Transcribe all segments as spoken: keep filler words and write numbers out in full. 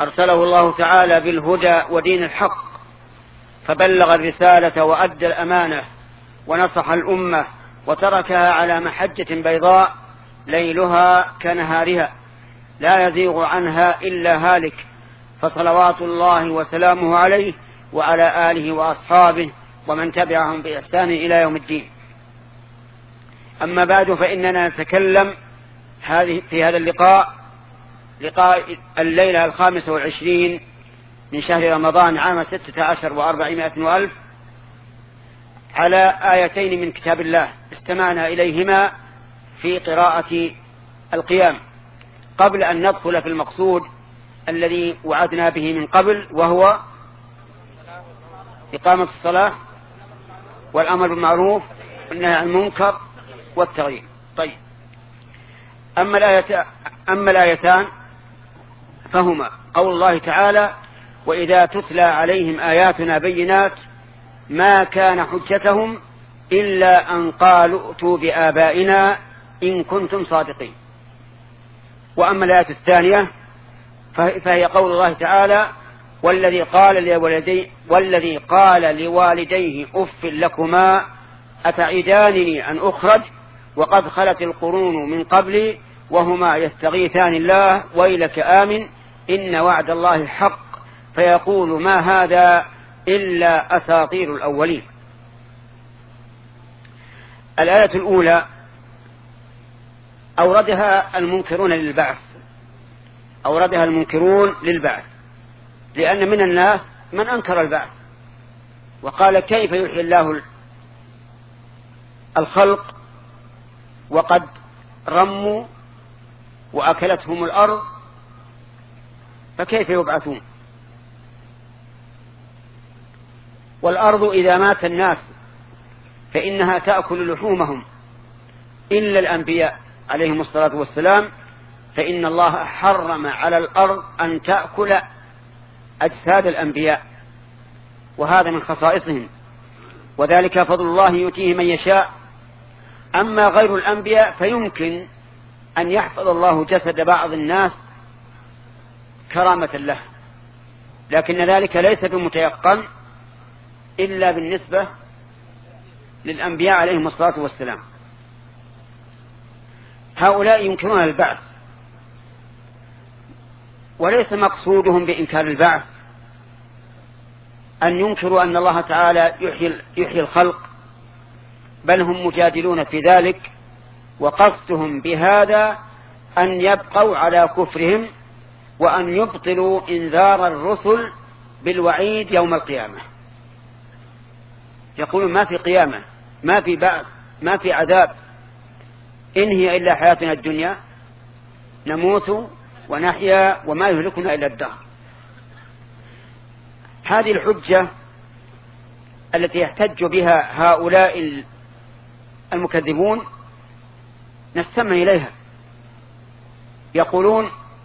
أرسله الله تعالى بالهدى ودين الحق، فبلغ الرسالة وأدى الأمانة ونصح الأمة وتركها على محجة بيضاء ليلها كنهارها لا يزيغ عنها إلا هالك، فصلوات الله وسلامه عليه وعلى آله وأصحابه ومن تبعهم بإحسان إلى يوم الدين. أما بعد، فإننا نتكلم في هذا اللقاء لقاء الليلة الخامسة والعشرين من شهر رمضان عام ستة عشر وأربعمائة وألف على آيتين من كتاب الله استمعنا إليهما في قراءة القيام، قبل أن ندخل في المقصود الذي وعدنا به من قبل، وهو إقامة الصلاة والأمر بالمعروف والنهي عن المنكر والتغيير. طيب، أما الآيتان, أما الآيتان فهما قول الله تعالى: وإذا تتلى عليهم آياتنا بينات ما كان حجتهم إلا أن قالوا ائتوا بآبائنا إن كنتم صادقين. وأما الآية الثانية فهي قول الله تعالى: والذي قال لوالدي والذي قال لوالديه أف لكما أتعدانني أن أخرج وقد خلت القرون من قبلي وهما يستغيثان الله ويلك آمن إن وعد الله حق فيقول ما هذا إلا أساطير الأولين. الآية الأولى أوردها المنكرون للبعث أوردها المنكرون للبعث لأن من الناس من أنكر البعث وقال: كيف يحيي الله الخلق وقد رموا وأكلتهم الأرض فكيف يبعثون؟ والأرض إذا مات الناس فإنها تأكل لحومهم إلا الأنبياء عليهم الصلاة والسلام، فإن الله حرم على الأرض أن تأكل أجساد الأنبياء، وهذا من خصائصهم، وذلك فضل الله يؤتيه من يشاء. أما غير الأنبياء فيمكن أن يحفظ الله جسد بعض الناس كرامة له، لكن ذلك ليس بمتيقن إلا بالنسبة للأنبياء عليهم الصلاة والسلام. هؤلاء ينكرون البعث، وليس مقصودهم بإنكار البعث أن ينكروا أن الله تعالى يحيي, يحيي الخلق، بل هم مجادلون في ذلك، وقصدهم بهذا أن يبقوا على كفرهم وأن يبطلوا إنذار الرسل بالوعيد يوم القيامة. يقولون ما في قيامة، ما في بعث، ما في عذاب، إن هي إلا حياتنا الدنيا نموت ونحيا وما يهلكنا إلا الدهر. هذه الحجة التي يحتج بها هؤلاء المكذبون نستمع إليها. يقولون: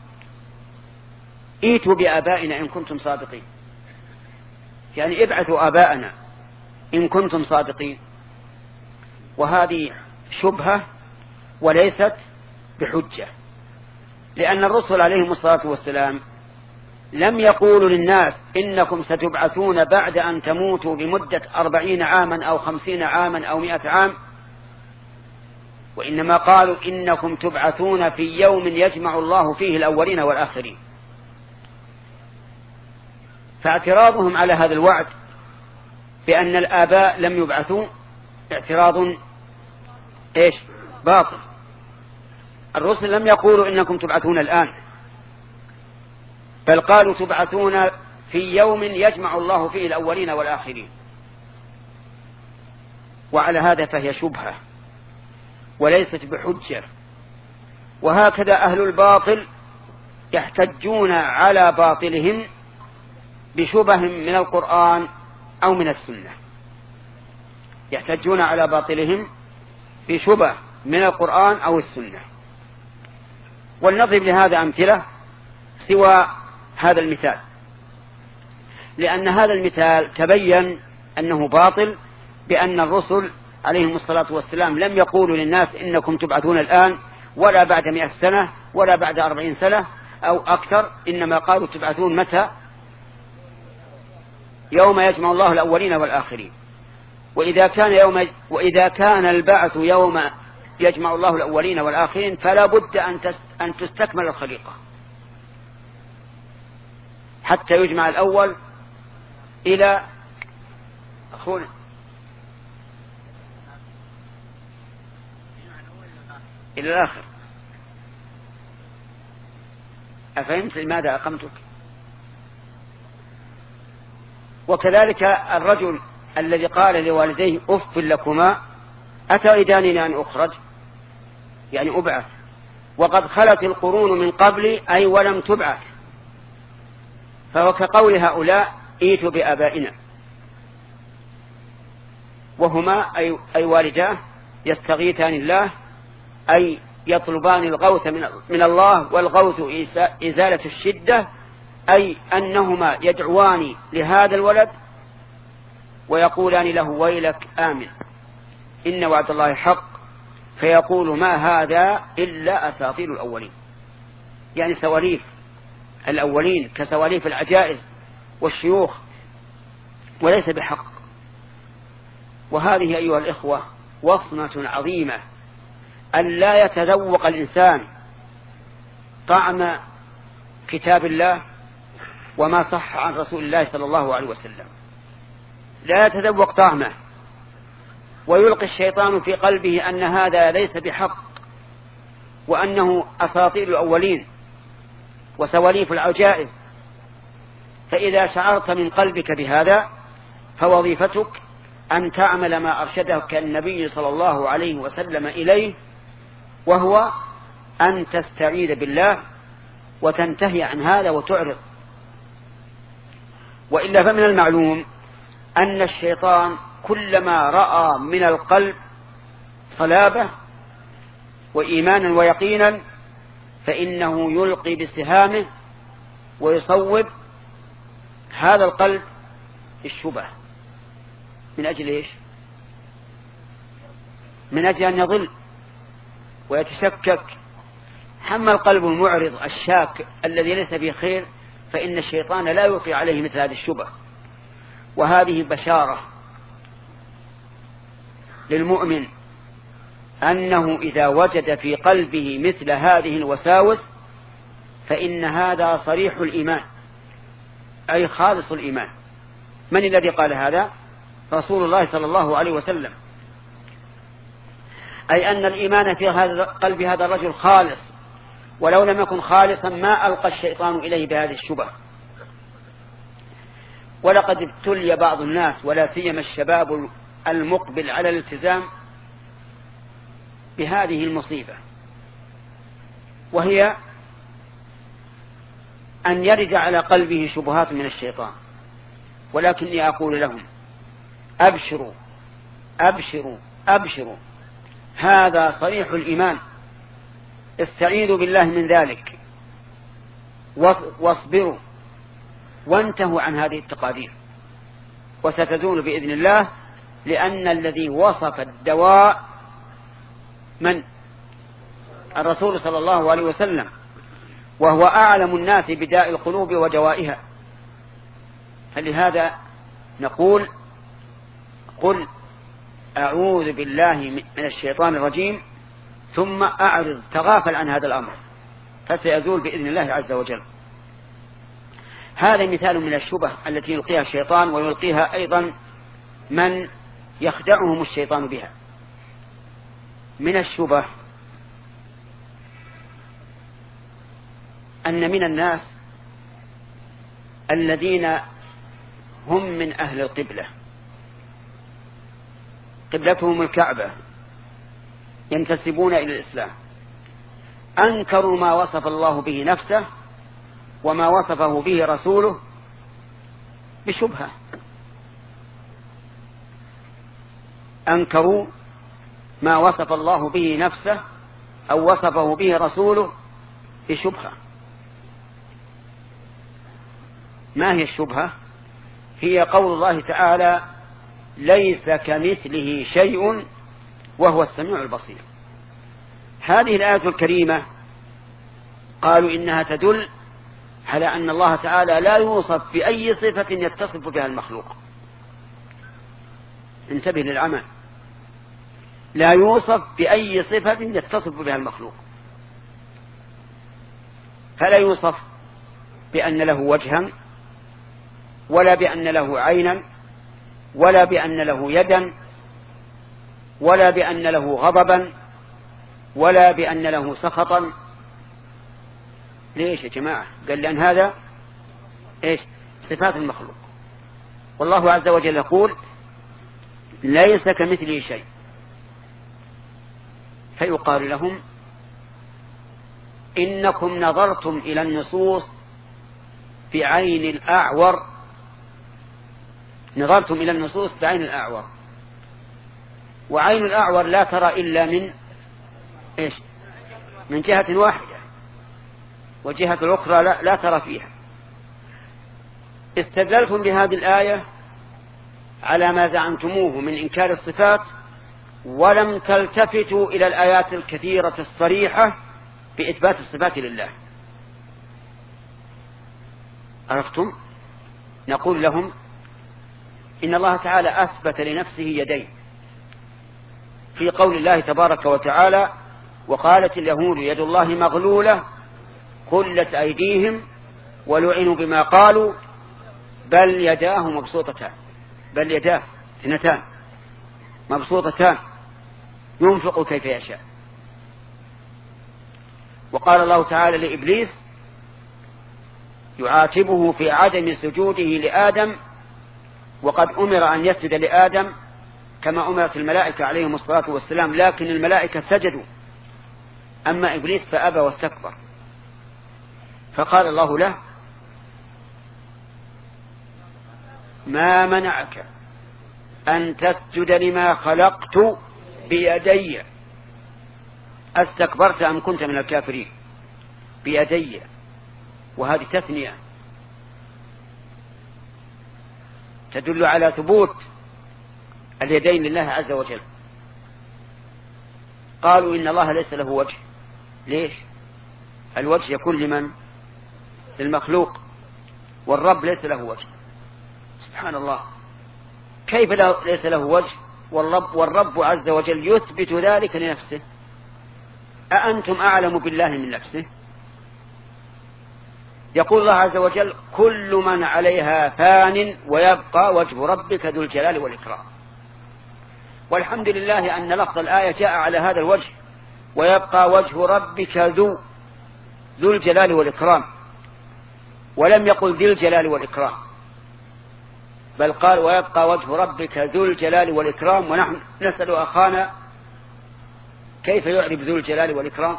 ائتوا بآبائنا إن كنتم صادقين، يعني ابعثوا آباءنا إن كنتم صادقين. وهذه شبهة وليست بحجة، لأن الرسل عليهم الصلاة والسلام لم يقولوا للناس إنكم ستبعثون بعد أن تموتوا بمدة أربعين عاما أو خمسين عاما أو مئة عام، وإنما قالوا إنكم تبعثون في يوم يجمع الله فيه الأولين والآخرين. فاعتراضهم على هذا الوعد بأن الآباء لم يبعثوا اعتراض إيش؟ باطل. الرسل لم يقولوا إنكم تبعثون الآن، بل قالوا تبعثون في يوم يجمع الله فيه الأولين والآخرين. وعلى هذا فهي شبهة وليست بحجة. وهكذا أهل الباطل يحتجون على باطلهم بشبه من القرآن أو من السنة، يحتجون على باطلهم بشبه من القرآن أو السنة. ولنضرب لهذا أمثلة سوى هذا المثال، لأن هذا المثال تبين أنه باطل، بأن الرسل عليهم الصلاة والسلام لم يقولوا للناس إنكم تبعثون الآن ولا بعد مئة سنة ولا بعد أربعين سنة، أو أكثر، إنما قالوا تبعثون متى؟ يوم يجمع الله الأولين والآخرين. وإذا كان يوم وإذا كان البعث يوم يجمع الله الأولين والآخرين فلا بد أن تستكمل الخليقة حتى يجمع الأول إلى أخونا إلى الآخر. أفهمت لماذا أقمتك؟ وكذلك الرجل الذي قال لوالديه أف لكما أتعدانني أن أخرج، يعني أبعث وقد خلت القرون من قبلي أي ولم تبعث، فهو كقول هؤلاء ائتوا بآبائنا، وهما أي, أي والداه يستغيثان الله أي يطلبان الغوث من, من الله، والغوث إزالة الشدة، أي أنهما يدعوان لهذا الولد ويقولان له ويلك آمن إن وعد الله حق، فيقول ما هذا إلا أساطير الأولين، يعني سواليف الأولين كسواليف العجائز والشيوخ وليس بحق. وهذه أيها الإخوة وصمة عظيمة أن لا يتذوق الإنسان طعم كتاب الله وما صح عن رسول الله صلى الله عليه وسلم، لا يتذوق طعمه، ويلقي الشيطان في قلبه أن هذا ليس بحق وأنه أساطير الأولين وسواليف العجائز. فإذا شعرت من قلبك بهذا فوظيفتك أن تعمل ما أرشدك النبي صلى الله عليه وسلم إليه، وهو أن تستعيذ بالله وتنتهي عن هذا وتعرض. وإلا فمن المعلوم أن الشيطان كلما رأى من القلب صلابة وإيمانا ويقينا فإنه يلقي بسهامه ويصوب هذا القلب الشبه. من أجل إيش؟ من أجل أن يضل ويتشكك. حمى القلب المعرض الشاك الذي ليس فيه خير فإن الشيطان لا يلقي عليه مثل هذه الشبه. وهذه بشارة للمؤمن أنه إذا وجد في قلبه مثل هذه الوساوس فإن هذا صريح الإيمان أي خالص الإيمان. من الذي قال هذا؟ رسول الله صلى الله عليه وسلم، أي أن الإيمان في هذا قلب هذا الرجل خالص، ولو لم يكن خالصا ما ألقى الشيطان إليه بهذه الشبه. ولقد ابتلي بعض الناس ولا سيما الشباب المقبل على الالتزام بهذه المصيبة، وهي أن يرد على قلبه شبهات من الشيطان. ولكني أقول لهم أبشروا أبشروا أبشروا، هذا صريح الإيمان، استعيذوا بالله من ذلك واصبروا وانتهوا عن هذه التقادير وستزول بإذن الله. لأن الذي وصف الدواء من؟ الرسول صلى الله عليه وسلم، وهو أعلم الناس بداء القلوب ودوائها. فلهذا نقول قل أعوذ بالله من الشيطان الرجيم ثم أعرض تغافل عن هذا الأمر فسيزول بإذن الله عز وجل. هذا مثال من الشبه التي يلقيها الشيطان ويلقيها أيضا من يخدعهم الشيطان بها. من الشبه أن من الناس الذين هم من أهل القبلة، قبلتهم الكعبة، ينتسبون إلى الإسلام، أنكروا ما وصف الله به نفسه وما وصفه به رسوله بشبهة. أنكروا ما وصف الله به نفسه أو وصفه به رسوله بشبهة. ما هي الشبهة؟ هي قول الله تعالى ليس كمثله شيء وهو السميع البصير. هذه الآية الكريمة قالوا إنها تدل على أن الله تعالى لا يوصف بأي صفة يتصف بها المخلوق. انتبه للعمل، لا يوصف بأي صفة يتصف بها المخلوق، فلا يوصف بأن له وجها، ولا بأن له عينا، ولا بأن له يدا، ولا بأن له غضبا، ولا بأن له سخطا. ليش يا جماعة؟ قال لأن هذا إيش؟ صفات المخلوق. والله عز وجل يقول ليس كمثله شيء. فيقال لهم إنكم نظرتم إلى النصوص بعين الأعور، نظرتم إلى النصوص بعين الأعور، وعين الأعور لا ترى إلا من إيش؟ من جهة واحدة، وجهة الأخرى لا, لا ترى فيها. استدللتم بهذه الآية على ما زعمتموه من إنكار الصفات، ولم تلتفتوا إلى الآيات الكثيرة الصريحة بإثبات الصفات لله. عرفتم؟ نقول لهم إن الله تعالى أثبت لنفسه يدين في قول الله تبارك وتعالى: وقالت اليهود يد الله مغلولة غلت أيديهم ولعنوا بما قالوا بل يداه مبسوطتان. بل يداه اثنتان مبسوطتان ينفق كيف يشاء. وقال الله تعالى لإبليس يعاتبه في عدم سجوده لآدم، وقد أمر أن يسجد لآدم كما أمرت الملائكة عليهم الصلاة والسلام، لكن الملائكة سجدوا، أما إبليس فأبى واستكبر. فقال الله له: ما منعك أن تسجد لما خلقت بيدي أستكبرت أم كنت من الكافرين؟ بيدي، وهذه تثنية تدل على ثبوت اليدين لله عز وجل. قالوا إن الله ليس له وجه. ليش؟ الوجه يكون لمن؟ للمخلوق، والرب ليس له وجه. سبحان الله، كيف ليس له وجه والرب, والرب عز وجل يثبت ذلك لنفسه؟ أأنتم أعلم بالله من نفسه؟ يقول الله عز وجل: كل من عليها فان ويبقى وجه ربك ذو الجلال والإكرام. والحمد لله أن لفظ الآية جاء على هذا الوجه: ويبقى وجه ربك ذو ذو الجلال والإكرام، ولم يقل ذي الجلال والإكرام، بل قال ويبقى وجه ربك ذو الجلال والإكرام. ونحن نسأل أخانا كيف يعرب ذو الجلال والإكرام؟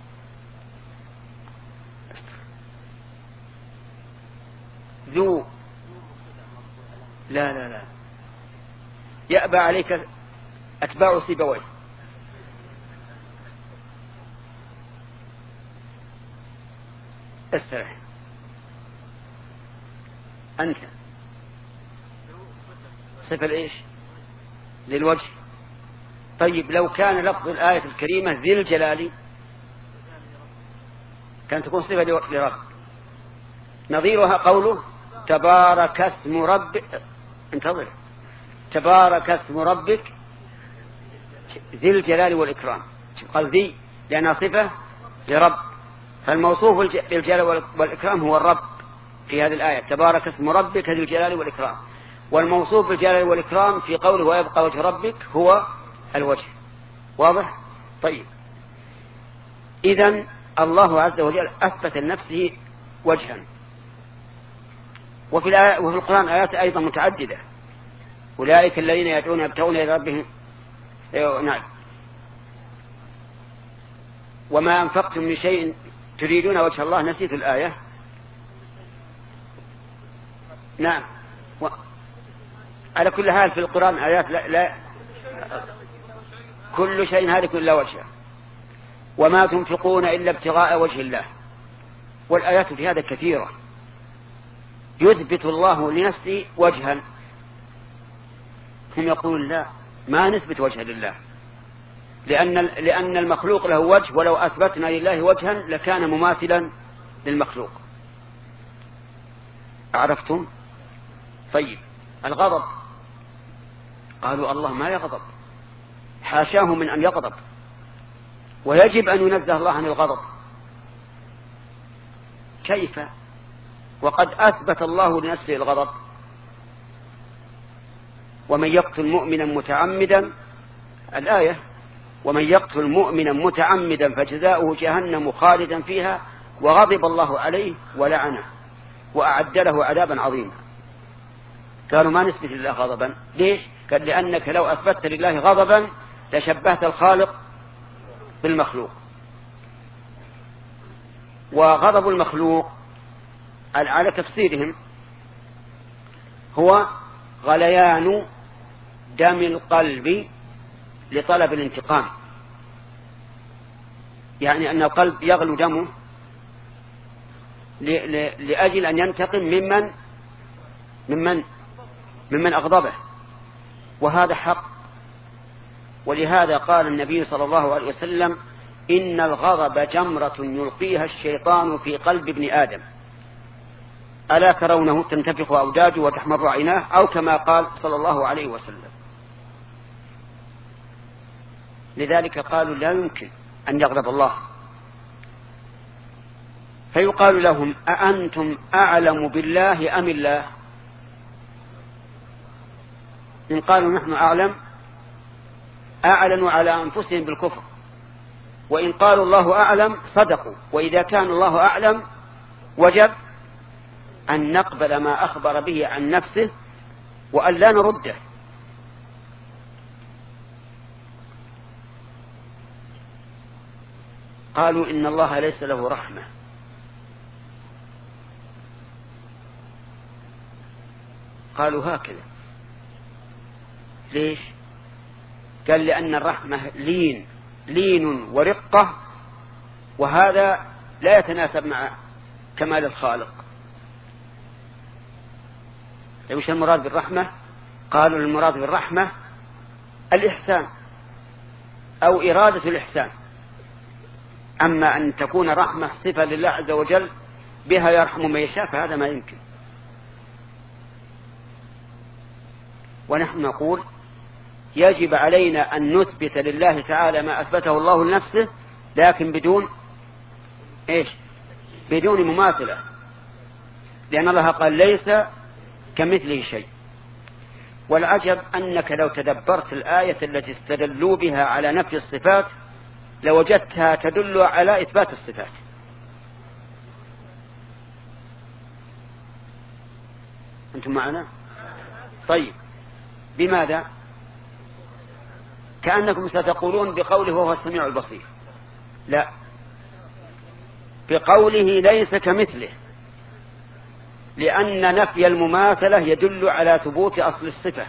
ذو لا لا لا يأبى عليك أتباع سيبويه. استرح أنت. صفة إيش؟ للوجه. طيب لو كان لفظ الآية الكريمة ذي الجلال كانت تكون صفة لرب. نظيرها قوله تبارك اسم ربك. انتظر، تبارك اسم ربك ذي الجلال والإكرام. قال ذي لأنها صفة لرب، فالموصوف بالجلال والإكرام هو الرب في هذه الآية: تبارك اسم ربك ذي الجلال والإكرام. والموصوف بالجلال والإكرام في قوله ويبقى وجه ربك هو الوجه. واضح؟ طيب، إذن الله عز وجل أثبت لنفسه وجها. وفي, الآية وفي القرآن آيات أيضا متعددة: أولئك الذين يدعون يبتغون إلى ربهم. نعم. وما أنفقتم من شيء تريدون وجه الله. نسيت الآية. نعم. و... على كل حال في القرآن آيات لا, لا كل شيء هالك إلا وجهه، وما تنفقون إلا ابتغاء وجه الله. والآيات في هذا كثيرة يثبت الله لنفسه وجها. هم يقول لا، ما نثبت وجه لله، لأن لأن المخلوق له وجه، ولو أثبتنا لله وجها لكان مماثلا للمخلوق. عرفتم؟ طيب، الغضب، قالوا الله ما يغضب، حاشاه من أن يغضب، ويجب أن ينزه الله عن الغضب. كيف وقد أثبت الله لنفسه الغضب؟ ومن يقتل مؤمنا متعمدا، الآية، ومن يقتل مؤمنا متعمدا فجزاؤه جهنم خالدا فيها وغضب الله عليه ولعنه وأعد له عذابا عظيما. قالوا ما نثبت لله غضبا. ليش؟ قال لأنك لو أثبتت لله غضبا لشبهت الخالق بالمخلوق. وغضب المخلوق على تفسيرهم هو غليان دم القلب لطلب الانتقام، يعني أن القلب يغلو دمه لأجل أن ينتقم ممن ممن ممن أغضبه، وهذا حق. ولهذا قال النبي صلى الله عليه وسلم: إن الغضب جمرة يلقيها الشيطان في قلب ابن آدم، ألا ترونه تنتفخ أوداجه وتحمر عيناه، أو كما قال صلى الله عليه وسلم. لذلك قالوا لا يمكن أن يغضب الله. فيقال لهم: أأنتم أعلم بالله أم الله؟ إن قالوا نحن أعلم أعلنوا على أنفسهم بالكفر، وإن قالوا الله أعلم صدقوا. وإذا كان الله أعلم وجب أن نقبل ما أخبر به عن نفسه وأن لا نرده. قالوا إن الله ليس له رحمة. قالوا هكذا. ليش؟ قال لأن الرحمة لين لين ورقة، وهذا لا يتناسب مع كمال الخالق. وش المراد بالرحمة؟ قالوا المراد بالرحمة الإحسان أو إرادة الإحسان. أما أن تكون رحمة صفة لله عز وجل بها يرحم من يشاء فهذا ما يمكن. ونحن نقول يجب علينا أن نثبت لله تعالى ما أثبته الله لنفسه، لكن بدون إيش؟ بدون مماثلة، لأن الله قال ليس كمثله شيء. والعجب أنك لو تدبرت الآية التي استدلوا بها على نفي الصفات لوجدتها تدل على إثبات الصفات. أنتم معنا؟ طيب، بماذا؟ كأنكم ستقولون بقوله وهو السميع البصير. لا، بقوله ليس كمثله، لأن نفي المماثلة يدل على ثبوت أصل الصفة،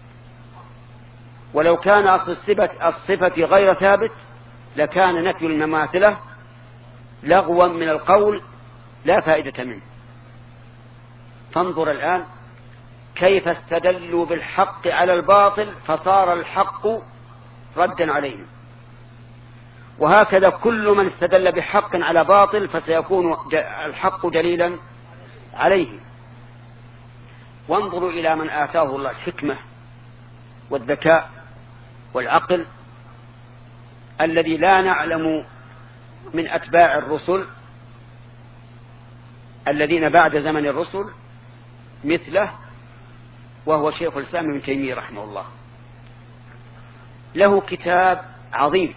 ولو كان أصل الصفة, الصفة غير ثابت لكان نفي المماثلة لغوا من القول لا فائدة منه. فانظر الآن كيف استدلوا بالحق على الباطل فصار الحق ردا عليهم، وهكذا كل من استدل بحق على باطل فسيكون الحق دليلا عليه. وانظروا إلى من آتاه الله الحكمة والذكاء والعقل، الذي لا نعلم من أتباع الرسل الذين بعد زمن الرسل مثله، وهو شيخ الإسلام ابن تيمية رحمه الله. له كتاب عظيم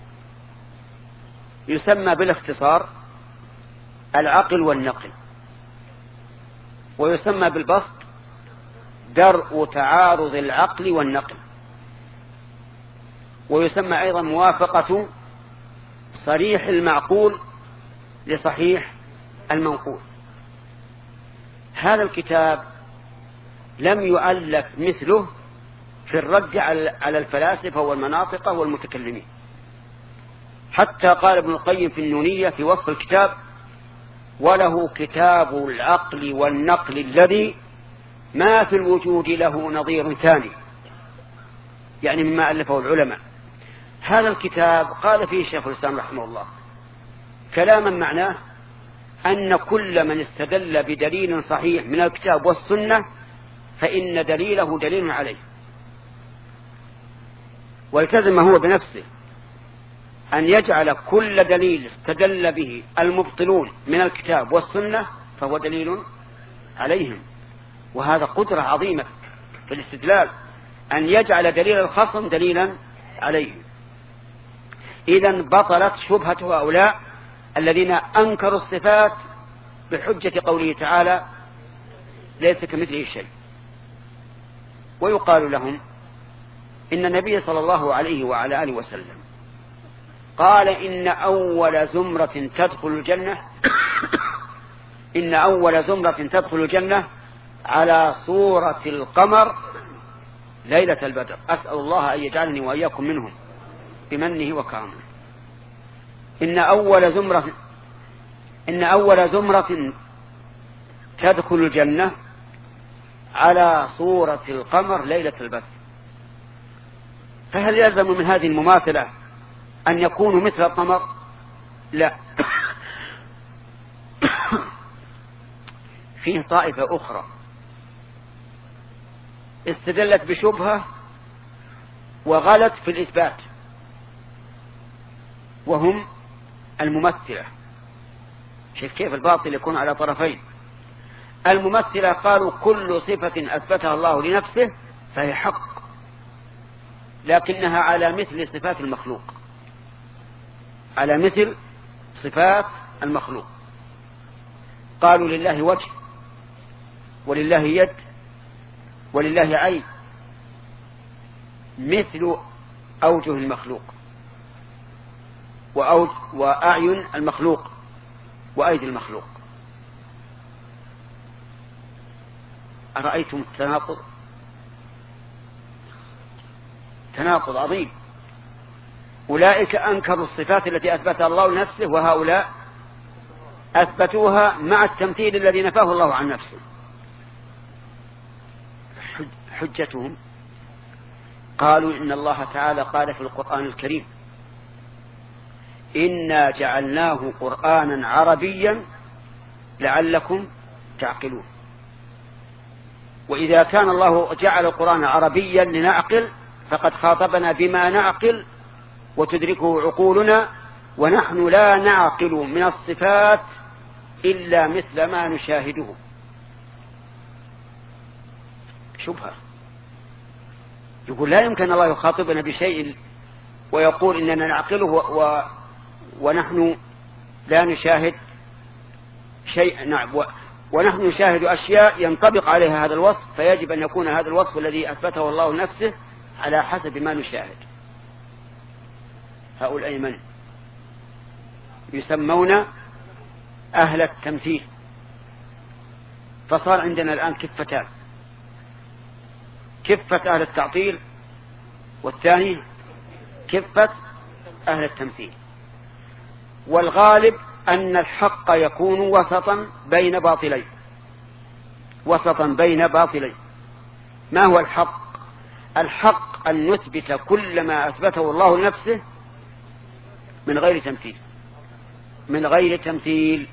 يسمى بالاختصار العقل والنقل، ويسمى بالبسط درء تعارض العقل والنقل، ويسمى أيضا موافقة صريح المعقول لصحيح المنقول. هذا الكتاب لم يؤلف مثله في الرد على الفلاسفة والمناطق والمتكلمين، حتى قال ابن القيم في النونية في وصف الكتاب: وله كتاب العقل والنقل الذي ما في الوجود له نظير ثاني، يعني مما ألفه العلماء. هذا الكتاب قال فيه شيخ الإسلام رحمه الله كلاما معناه أن كل من استدل بدليل صحيح من الكتاب والسنة فإن دليله دليل عليه، والتزم هو بنفسه أن يجعل كل دليل استدل به المبطلون من الكتاب والسنة فهو دليل عليهم. وهذا قدرة عظيمة في الاستدلال، أن يجعل دليل الخصم دليلا عليهم. إذن بطلت شبهة هؤلاء الذين أنكروا الصفات بحجة قوله تعالى ليس كمثله شيء. ويقال لهم إن النبي صلى الله عليه وعلى آله وسلم قال إن أول زمرة تدخل الجنة إن أول زمرة تدخل الجنة على صورة القمر ليلة البدر. أسأل الله أن يجعلني وإياكم منهم بمنه وكرمه. إن أول زمرة إن أول زمرة تدخل الجنة على صورة القمر ليلة البدر. فهل يلزم من هذه المماثلة أن يكونوا مثل القمر؟ لا. فيه طائفة أخرى استدلت بشبهة وغلت في الإثبات، وهم الممثلة. شوف كيف الباطل يكون على طرفين. الممثلة قالوا كل صفة أثبتها الله لنفسه فهي حق، لكنها على مثل صفات المخلوق، على مثل صفات المخلوق. قالوا لله وجه ولله يد ولله عين مثل أوجه المخلوق وأعين المخلوق وأيدي المخلوق. أرأيتم التناقض؟ تناقض عظيم. أولئك أنكروا الصفات التي أثبتها الله لنفسه، وهؤلاء أثبتوها مع التمثيل الذي نفاه الله عن نفسه. حجتهم قالوا إن الله تعالى قال في القرآن الكريم إنا جعلناه قرآنا عربيا لعلكم تعقلون. وإذا كان الله جعل القرآن عربيا لنعقل فقد خاطبنا بما نعقل وتدركه عقولنا، ونحن لا نعقل من الصفات إلا مثل ما نشاهده. شبهة. يقول لا يمكن الله يخاطبنا بشيء ويقول إننا نعقله و... ونحن لا نشاهد شيء. نعم، و... ونحن نشاهد أشياء ينطبق عليها هذا الوصف، فيجب أن يكون هذا الوصف الذي أثبته الله لنفسه على حسب ما نشاهد. هؤلاء من يسمون أهل التمثيل. فصار عندنا الآن كفتان: كفة أهل التعطيل، والثاني كفة أهل التمثيل. والغالب أن الحق يكون وسطا بين باطلين، وسطا بين باطلين. ما هو الحق؟ الحق أن نثبت كل ما أثبته الله لنفسه من غير تمثيل، من غير تمثيل.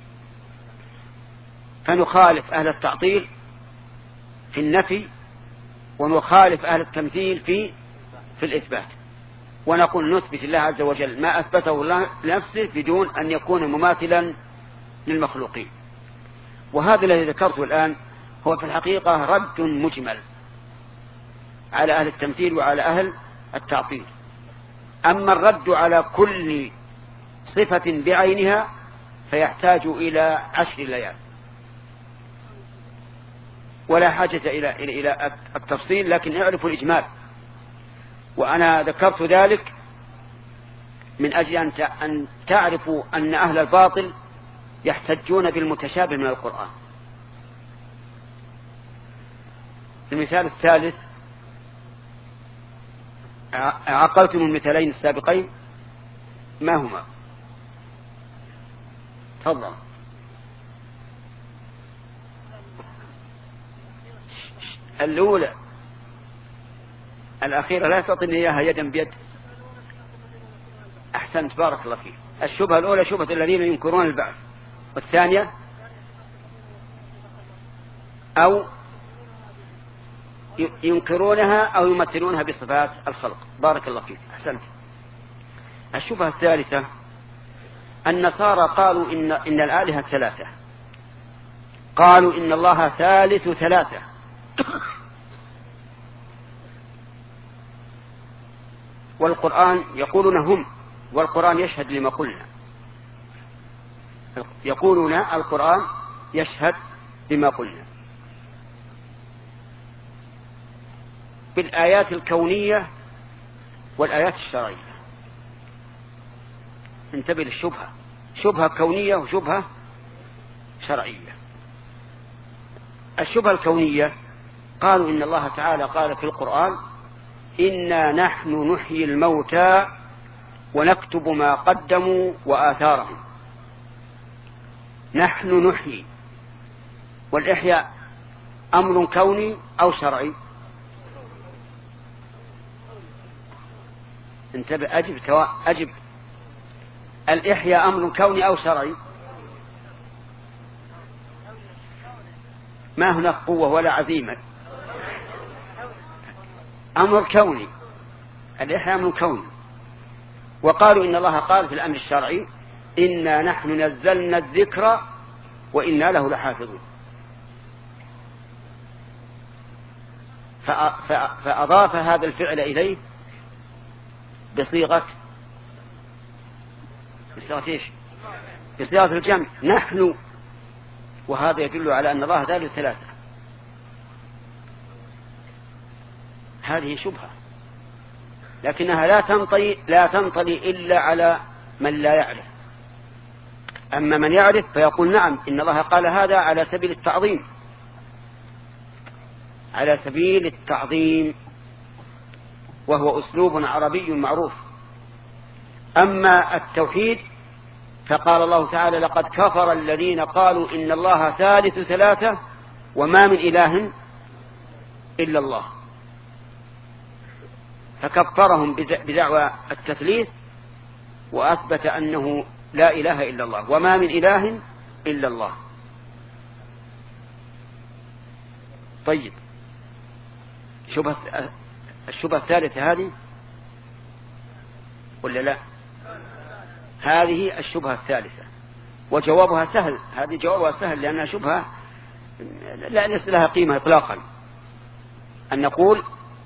فنخالف أهل التعطيل في النفي، ونخالف أهل التمثيل في في الإثبات، ونقول نثبت الله عز وجل ما أثبته الله لنفسه بدون أن يكون مماثلا للمخلوقين. وهذا الذي ذكرته الآن هو في الحقيقة رد مجمل على أهل التمثيل وعلى أهل التعطيل. أما الرد على كل صفة بعينها فيحتاج إلى عشر ليال، ولا حاجة إلى إلى إلى التفصيل، لكن اعرفوا الإجمال. وأنا ذكرت ذلك من أجل أن تعرفوا أن أهل الباطل يحتجون بالمتشابه من القرآن. المثال الثالث: عقلتم المثالين السابقين ما هما؟ تفضل. الأولى الأخيرة لا تعطيني إياها يدا بيد. أحسنت بارك الله فيك. الشبهة الأولى شبهة الذين ينكرون البعث، والثانية أو ينكرونها أو يمثلونها بصفات الخلق. بارك الله فيك أحسنت. الشبهة الثالثة النصارى قالوا إن, إن الآلهة ثلاثة، قالوا إن الله ثالث ثلاثة، والقرآن يقولون هم، والقرآن يشهد لما قلنا، يقولون القرآن يشهد لما قلنا بالآيات الكونية والآيات الشرعية. انتبه للشبهة، شبهة كونية وشبهة شرعية. الشبهة الكونية قالوا إن الله تعالى قال في القرآن إنا نحن نحيي الموتى ونكتب ما قدموا وآثارهم. نحن نحيي، والإحياء أمر كوني أو شرعي؟ انتبه، أجب سواء أجب. الإحياء أمر كوني أو شرعي؟ ما هناك قوة ولا عزيمة، أمر كوني. الإحياء أمر كوني. وقالوا إن الله قال في الأمر الشرعي إنا نحن نزلنا الذكر وإنا له لحافظون، فأضاف هذا الفعل إليه بصيغة بصيغة إيش؟ بصيغة الجمع نحن، وهذا يدل على أن الله ثالث ثلاثة. هذه شبهة، لكنها لا تنطلي لا تنطلي إلا على من لا يعرف. أما من يعرف فيقول نعم إن الله قال هذا على سبيل التعظيم، على سبيل التعظيم، وهو أسلوب عربي معروف. أما التوحيد فقال الله تعالى لقد كفر الذين قالوا إن الله ثالث ثلاثة وما من إله إلا الله، فكفرهم بدعوى التثليث وأثبت أنه لا إله إلا الله وما من إله إلا الله. طيب، شبهة الشبهة الثالثة هذه ولا لا؟ هذه الشبهة الثالثة، وجوابها سهل. هذه جوابها سهل لأنها شبهة لا ليس لها قيمة إطلاقا. أن نقول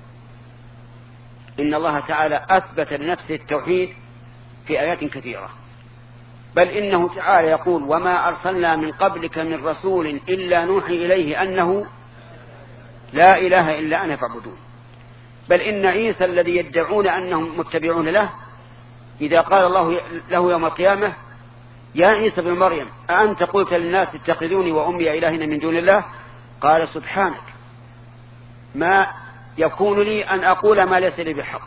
إن الله تعالى أثبت لنفسه التوحيد في آيات كثيرة، بل إنه تعالى يقول وما أرسلنا من قبلك من رسول إلا نوحي إليه أنه لا إله إلا أنا فاعبدون. بل إن عيسى الذي يدعون أنهم متبعون له إذا قال الله له يوم القيامة يا عيسى بن مريم أأنت قلت للناس اتخذوني وأمي إلهين من دون الله قال سبحانك ما يكون لي أن أقول ما ليس لي بحق،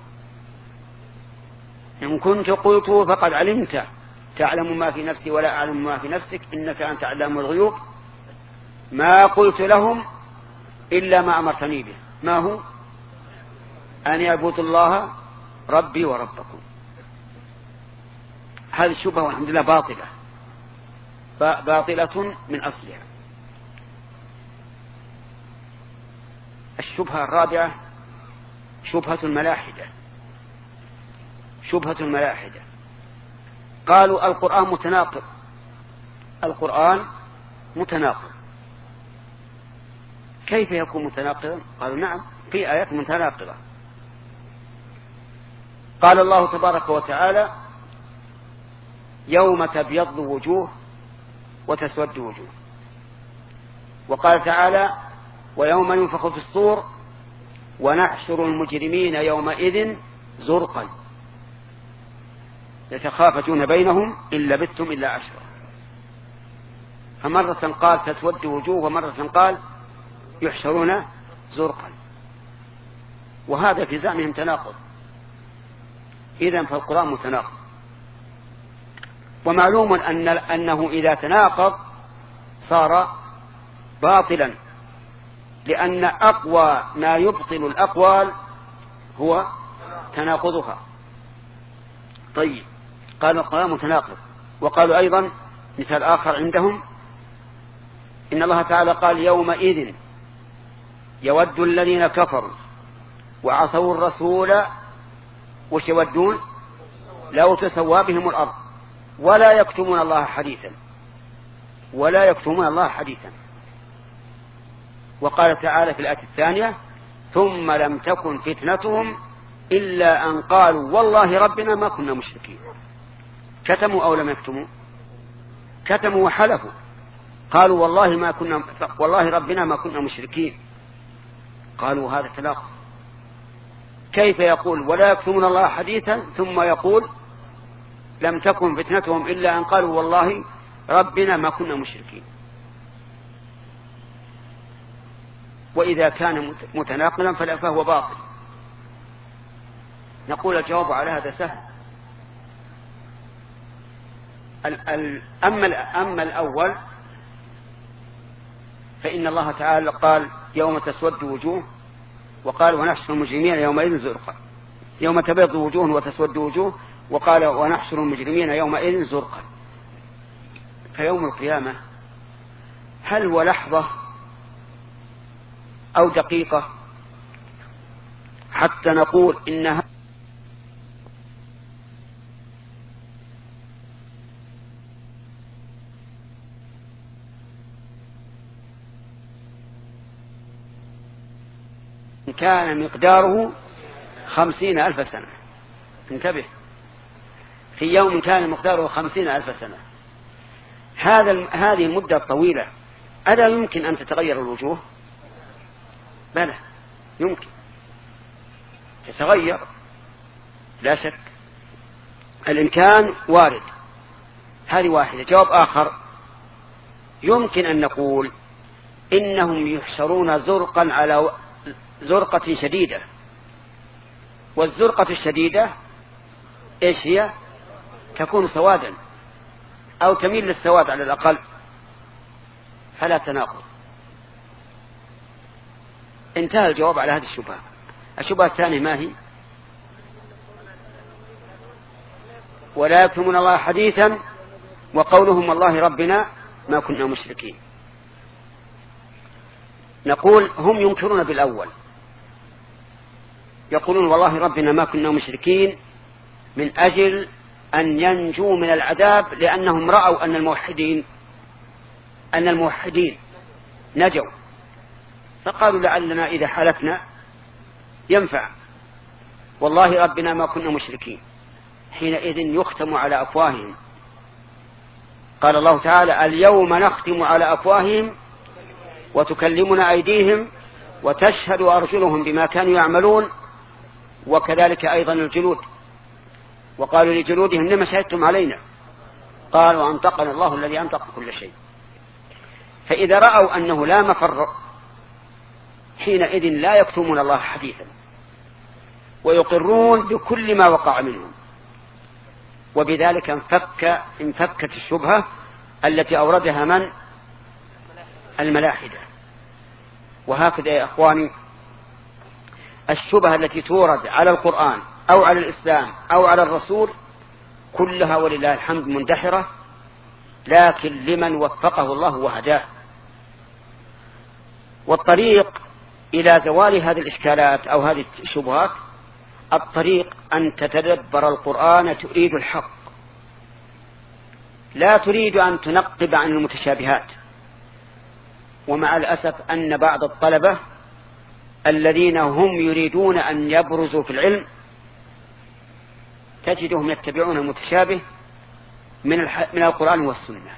إن كنت قلته فقد علمت تعلم ما في نفسي ولا أعلم ما في نفسك إنك أنت علام الغيوب ما قلت لهم إلا ما أمرتني به ما هو أن يعبدوا الله ربي وربكم. هذه الشبهة والحمد لله باطلة باطلة من أصلها. الشبهة الرابعة شبهة الملاحدة. شبهة الملاحدة قالوا القرآن متناقض، القرآن متناقض. كيف يكون متناقضا؟ قالوا نعم في آيات متناقضة. قال الله تبارك وتعالى يوم تبيض وجوه وتسود وجوه، وقال تعالى ويوم ينفخ في الصور ونحشر المجرمين يومئذ زرقا يتخافتون بينهم إن لبثتم إلا عشرا. فمرة قال تسود وجوه ومرة قال يحشرون زرقا، وهذا في زعمهم تناقض. إذن فالقرآن متناقض، ومعلوم أن أنه إذا تناقض صار باطلا، لأن أقوى ما يبطل الأقوال هو تناقضها. طيب، قالوا القرآن متناقض. وقالوا أيضا مثال آخر عندهم إن الله تعالى قال يومئذ يود الذين كفروا وعصوا الرسول وش يودون لو تسوى بهم الأرض ولا يكتمون الله حديثا ولا يكتمون الله حديثا. وقال تعالى في الآية الثانية ثم لم تكن فتنتهم إلا أن قالوا والله ربنا ما كنا مشركين. كتموا أو لم يكتموا؟ كتموا وحلفوا، قالوا والله ما كنا والله ربنا ما كنا مشركين. قالوا هذا تناقض. كيف يقول ولا يكتمون الله حديثا ثم يقول لم تكن فتنتهم إلا أن قالوا والله ربنا ما كنا مشركين؟ وإذا كان متناقضا فهو باطل. نقول الجواب على هذا سهل. أما الأول فإن الله تعالى قال يوم تسود وجوه، وقال ونحشر المجرمين يومئذ زرقا. يوم تبيض وجوه وتسود وجوه، وقال ونحشر المجرمين يومئذ زرقا. فيوم القيامة هل هو لحظة أو دقيقة حتى نقول إنها كان مقداره خمسين ألف سنة؟ انتبه، في يوم كان مقداره خمسين ألف سنة. هذا هذه المدة الطويلة ألا يمكن أن تتغير الوجوه؟ بلى يمكن تتغير لا شك، الإمكان وارد. هذه واحدة. جواب آخر يمكن أن نقول إنهم يحشرون زرقا على زرقة شديدة، والزرقة الشديدة إيش هي؟ تكون سوادا أو تميل للسواد على الأقل، فلا تناقض. انتهى الجواب على هذه الشبهة. الشبهة الثانية ما هي؟ ولا يكتمون الله حديثا، وقولهم والله ربنا ما كنا مشركين. نقول هم ينكرون بالأول، يقولون والله ربنا ما كنا مشركين من أجل أن ينجوا من العذاب، لأنهم رأوا أن الموحدين أن الموحدين نجوا، فقالوا لعلنا إذا حلفنا ينفع والله ربنا ما كنا مشركين. حينئذ يختم على أفواههم. قال الله تعالى اليوم نختم على أفواههم وتكلمنا أيديهم وتشهد أرجلهم بما كانوا يعملون، وكذلك أيضا الجلود. وقالوا لجلودهم لما شهدتم علينا؟ قالوا أنطقنا الله الذي أنطق كل شيء. فإذا رأوا أنه لا مفر حينئذ لا يكتمون الله حديثا ويقرون بكل ما وقع منهم، وبذلك انفك انفكت الشبهة التي أوردها من؟ الملاحدة. وهكذا يا أخواني الشبهة التي تورد على القرآن أو على الإسلام أو على الرسول كلها ولله الحمد مندحرة، لكن لمن وفقه الله وهداه. والطريق إلى زوال هذه الإشكالات أو هذه الشبهات الطريق أن تتدبر القرآن تريد الحق، لا تريد أن تنقب عن المتشابهات. ومع الأسف أن بعض الطلبة الذين هم يريدون أن يبرزوا في العلم تجدهم يتبعون المتشابه من من القرآن والسنة،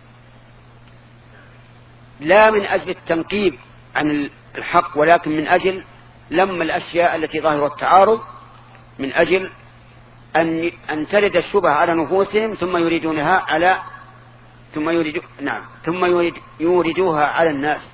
لا من أجل التنقيب عن الحق، ولكن من أجل لم الأشياء التي ظاهر التعارض، من أجل أن أن ترد الشبهة على نفوسهم ثم يريدونها على ثم يريد نعم ثم يريد يوردوها على الناس.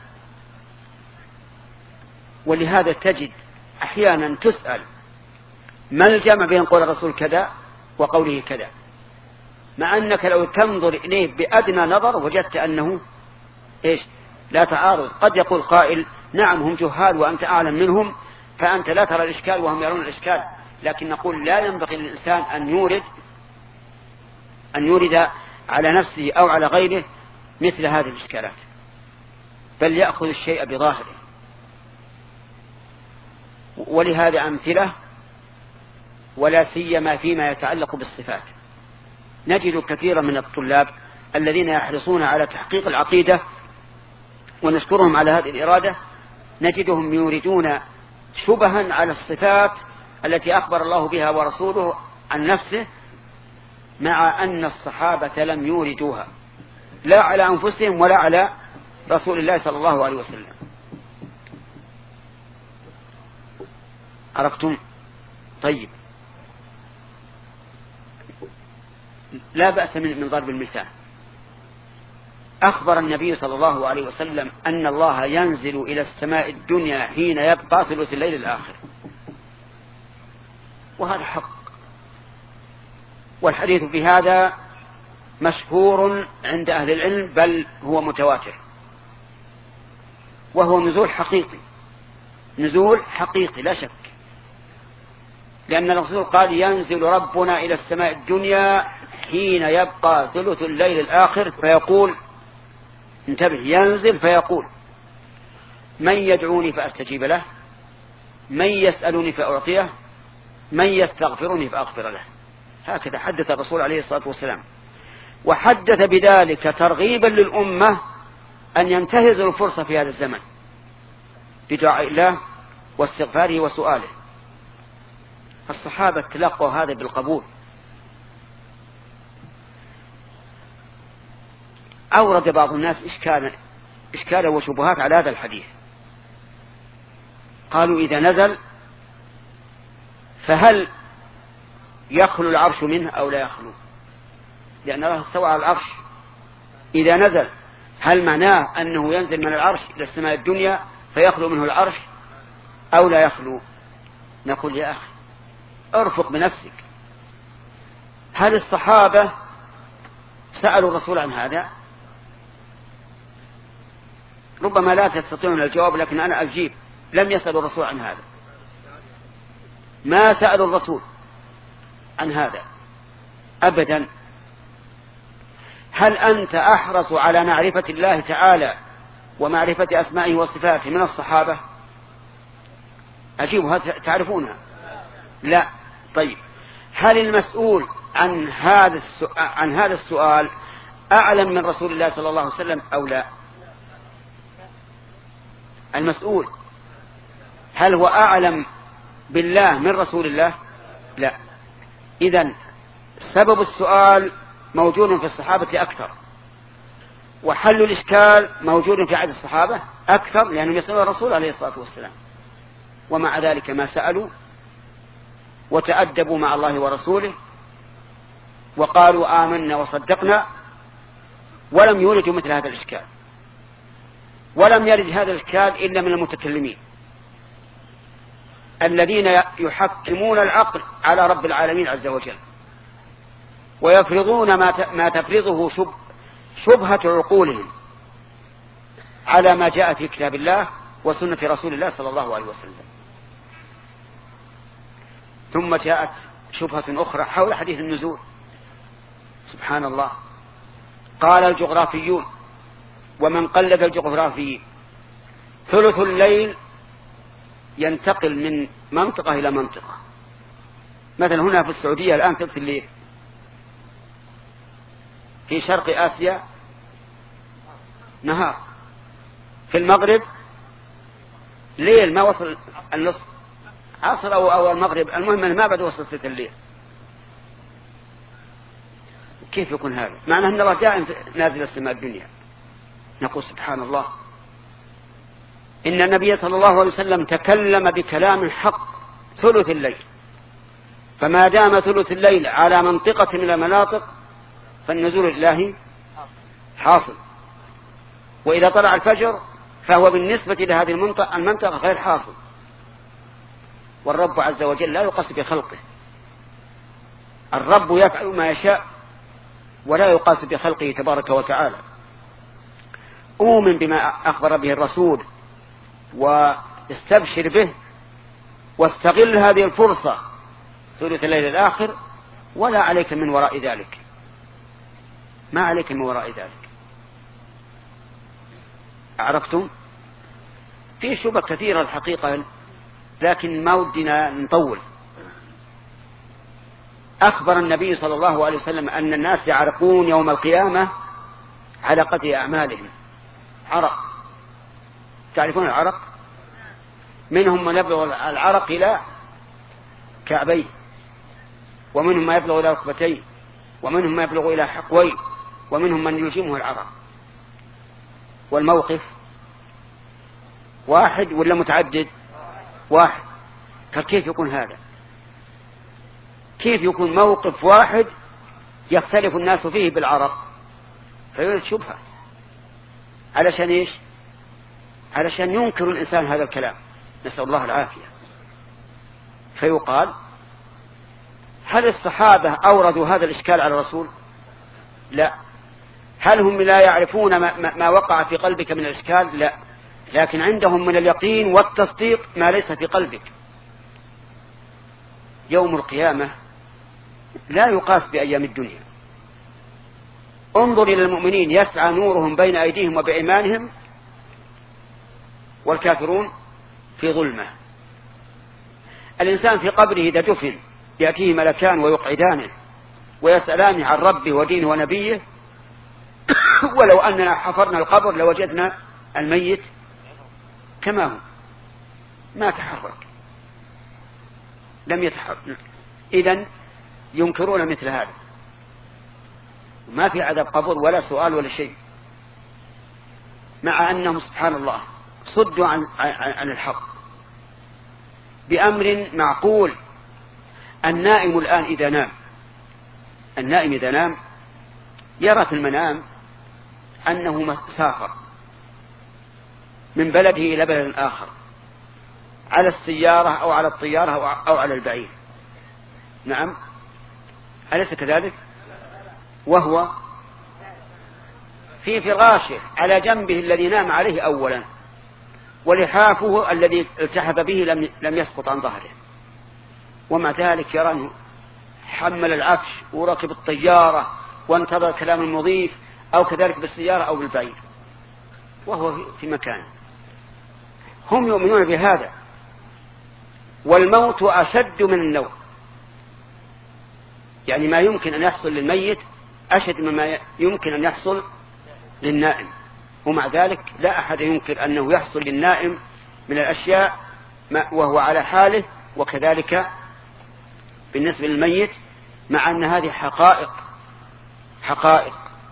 ولهذا تجد أحيانا تسأل ما الجمع بين قول الرسول كذا وقوله كذا، مع أنك لو تنظر إليه بأدنى نظر وجدت أنه إيش لا تعارض. قد يقول قائل نعم هم جهال وأنت أعلم منهم فأنت لا ترى الإشكال وهم يرون الإشكال، لكن نقول لا ينبغي للإنسان أن يورد أن يورد على نفسه أو على غيره مثل هذه الإشكالات، بل يأخذ الشيء بظاهره. ولهذا أمثلة، ولا سيما فيما يتعلق بالصفات. نجد كثيرا من الطلاب الذين يحرصون على تحقيق العقيدة، ونشكرهم على هذه الإرادة، نجدهم يوردون شبها على الصفات التي أخبر الله بها ورسوله عن نفسه، مع أن الصحابة لم يوردوها لا على أنفسهم ولا على رسول الله صلى الله عليه وسلم. عرفتم؟ طيب، لا بأس من ضرب المثال. أخبر النبي صلى الله عليه وسلم أن الله ينزل إلى السماء الدنيا حين يبقى ثلث الليل الآخر، وهذا حق، والحديث في هذا مشهور عند أهل العلم، بل هو متواتر، وهو نزول حقيقي، نزول حقيقي لا شك، لأن الرسول قال ينزل ربنا إلى السماء الدنيا حين يبقى ثلث الليل الآخر فيقول، انتبه، ينزل فيقول: من يدعوني فأستجيب له، من يسألني فأعطيه، من يستغفرني فأغفر له. هكذا حدث الرسول عليه الصلاة والسلام، وحدث بذلك ترغيبا للأمة أن ينتهزوا الفرصة في هذا الزمن بدعاء الله واستغفاره وسؤاله. الصحابة تلقوا هذا بالقبول. أورد بعض الناس إشكالا إشكالا وشبهات على هذا الحديث. قالوا: إذا نزل فهل يخلو العرش منه أو لا يخلو؟ لأن الله استوى على العرش. إذا نزل هل معناه أنه ينزل من العرش إلى السماء الدنيا فيخلو منه العرش أو لا يخلو؟ نقول: يا أخي ارفق بنفسك. هل الصحابة سألوا الرسول عن هذا؟ ربما لا تستطيعون الجواب، لكن أنا أجيب: لم يسألوا الرسول عن هذا، ما سألوا الرسول عن هذا أبدا. هل أنت أحرص على معرفة الله تعالى ومعرفة أسمائه وصفاته من الصحابة؟ أجيبها، تعرفونها؟ لا. طيب، هل المسؤول عن هذا عن هذا السؤال أعلم من رسول الله صلى الله عليه وسلم أو لا؟ المسؤول هل هو أعلم بالله من رسول الله؟ لا. إذن سبب السؤال موجود في الصحابة أكثر، وحل الإشكال موجود في عهد الصحابة أكثر، لأنهم يسألون الرسول عليه الصلاة والسلام، ومع ذلك ما سألوا وتأدبوا مع الله ورسوله وقالوا آمنا وصدقنا، ولم يوردوا مثل هذا الإشكال. ولم يرد هذا الإشكال إلا من المتكلمين الذين يحكمون العقل على رب العالمين عز وجل، ويفرضون ما تفرضه شب شبهة عقولهم على ما جاء في كتاب الله وسنة رسول الله صلى الله عليه وسلم. ثم جاءت شبهة أخرى حول حديث النزول. سبحان الله، قال الجغرافيون ومن قلد الجغرافيين: ثلث الليل ينتقل من منطقة إلى منطقة. مثلا هنا في السعودية الآن ثلث الليل، في شرق آسيا نهار، في المغرب ليل ما وصل النصف، عصر أو, أو المغرب، المهم ما بعد وصل ثلث الليل. كيف يكون هذا؟ معنى أن الله جاء نازل السماء الدنيا. نقول سبحان الله، إن النبي صلى الله عليه وسلم تكلم بكلام حق ثلث الليل، فما دام ثلث الليل على منطقة من المناطق فالنزول الإلهي حاصل، وإذا طلع الفجر فهو بالنسبة لهذه المنطقة, المنطقة غير حاصل. والرب عز وجل لا يقاس بخلقه، الرب يفعل ما يشاء ولا يقاس بخلقه تبارك وتعالى. أؤمن بما أخبر به الرسول واستبشر به، واستغل هذه الفرصة ثلث الليل الآخر، ولا عليك من وراء ذلك. ما عليك من وراء ذلك. عرفتم؟ في شبه كثيرة الحقيقة، لكن ما ودنا نطول. أخبر النبي صلى الله عليه وسلم أن الناس يعرقون يوم القيامة على قدر أعمالهم. عرق، تعرفون العرق؟ منهم من يبلغ العرق إلى كعبيه، ومنهم ما يبلغ إلى ركبتيه، ومنهم ما يبلغ إلى حقويه، ومنهم من يلجمه العرق. والموقف واحد ولا متعدد؟ واحد. فكيف يكون هذا؟ كيف يكون موقف واحد يختلف الناس فيه بالعرق؟ فيولد شبهة. علشان إيش؟ علشان ينكر الإنسان هذا الكلام، نسأل الله العافية. فيقال: هل الصحابة أوردوا هذا الإشكال على الرسول؟ لا. هل هم لا يعرفون ما, ما وقع في قلبك من الإشكال؟ لا. لكن عندهم من اليقين والتصديق ما ليس في قلبك. يوم القيامة لا يقاس بأيام الدنيا. انظر إلى المؤمنين يسعى نورهم بين أيديهم وبأيمانهم، والكافرون في ظلمة. الإنسان في قبره إذا دفن يأتيه ملكان ويقعدانه ويسألان عن ربه ودينه ونبيه. ولو أننا حفرنا القبر لوجدنا الميت كما هو، ما تحرك، لم يتحرك. إذن ينكرون مثل هذا، ما في عذاب قبر ولا سؤال ولا شيء، مع أنهم سبحان الله صدوا عن, عن الحق بأمر معقول. النائم الآن إذا نام، النائم إذا نام يرى في المنام أنه سافر من بلده إلى بلد آخر على السيارة أو على الطيارة أو على البعير. نعم، أليس كذلك؟ وهو في فراشه على جنبه الذي نام عليه أولا، ولحافه الذي التحف به لم لم يسقط عن ظهره، ومع ذلك يرى أنه حمل العفش وركب الطيارة وانتظر كلام المضيف، أو كذلك بالسيارة أو بالبعير وهو في مكان. هم يؤمنون بهذا، والموت أشد من النوم. يعني ما يمكن أن يحصل للميت أشد مما يمكن أن يحصل للنائم، ومع ذلك لا أحد ينكر أنه يحصل للنائم من الأشياء وهو على حاله، وكذلك بالنسبة للميت، مع أن هذه حقائق حقائق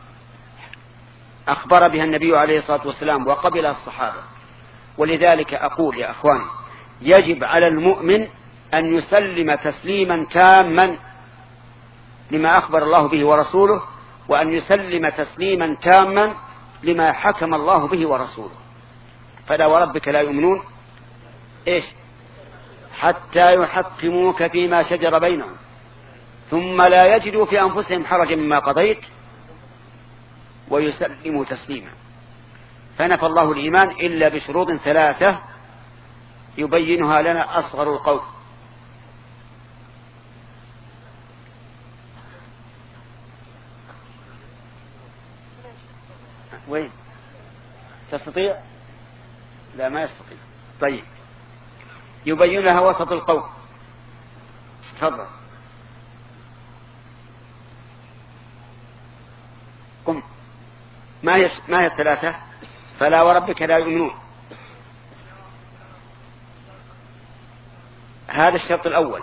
أخبر بها النبي عليه الصلاة والسلام وقبلها الصحابة. ولذلك أقول يا أخواني، يجب على المؤمن أن يسلم تسليما تاما لما أخبر الله به ورسوله، وأن يسلم تسليما تاما لما حكم الله به ورسوله. فلا وربك لا يؤمنون إيش حتى يحكموك فيما شجر بينهم ثم لا يجدوا في أنفسهم حرجا مما قضيت ويسلموا تسليما. فنفى الله الإيمان إلا بشروط ثلاثة يبينها لنا أصغر القول. وين تستطيع؟ لا ما يستطيع. طيب يبين لها وسط القول. تفضل قم. ما هي ما هي الثلاثة؟ فلا وربك لا يؤمنون، هذا الشرط الأول.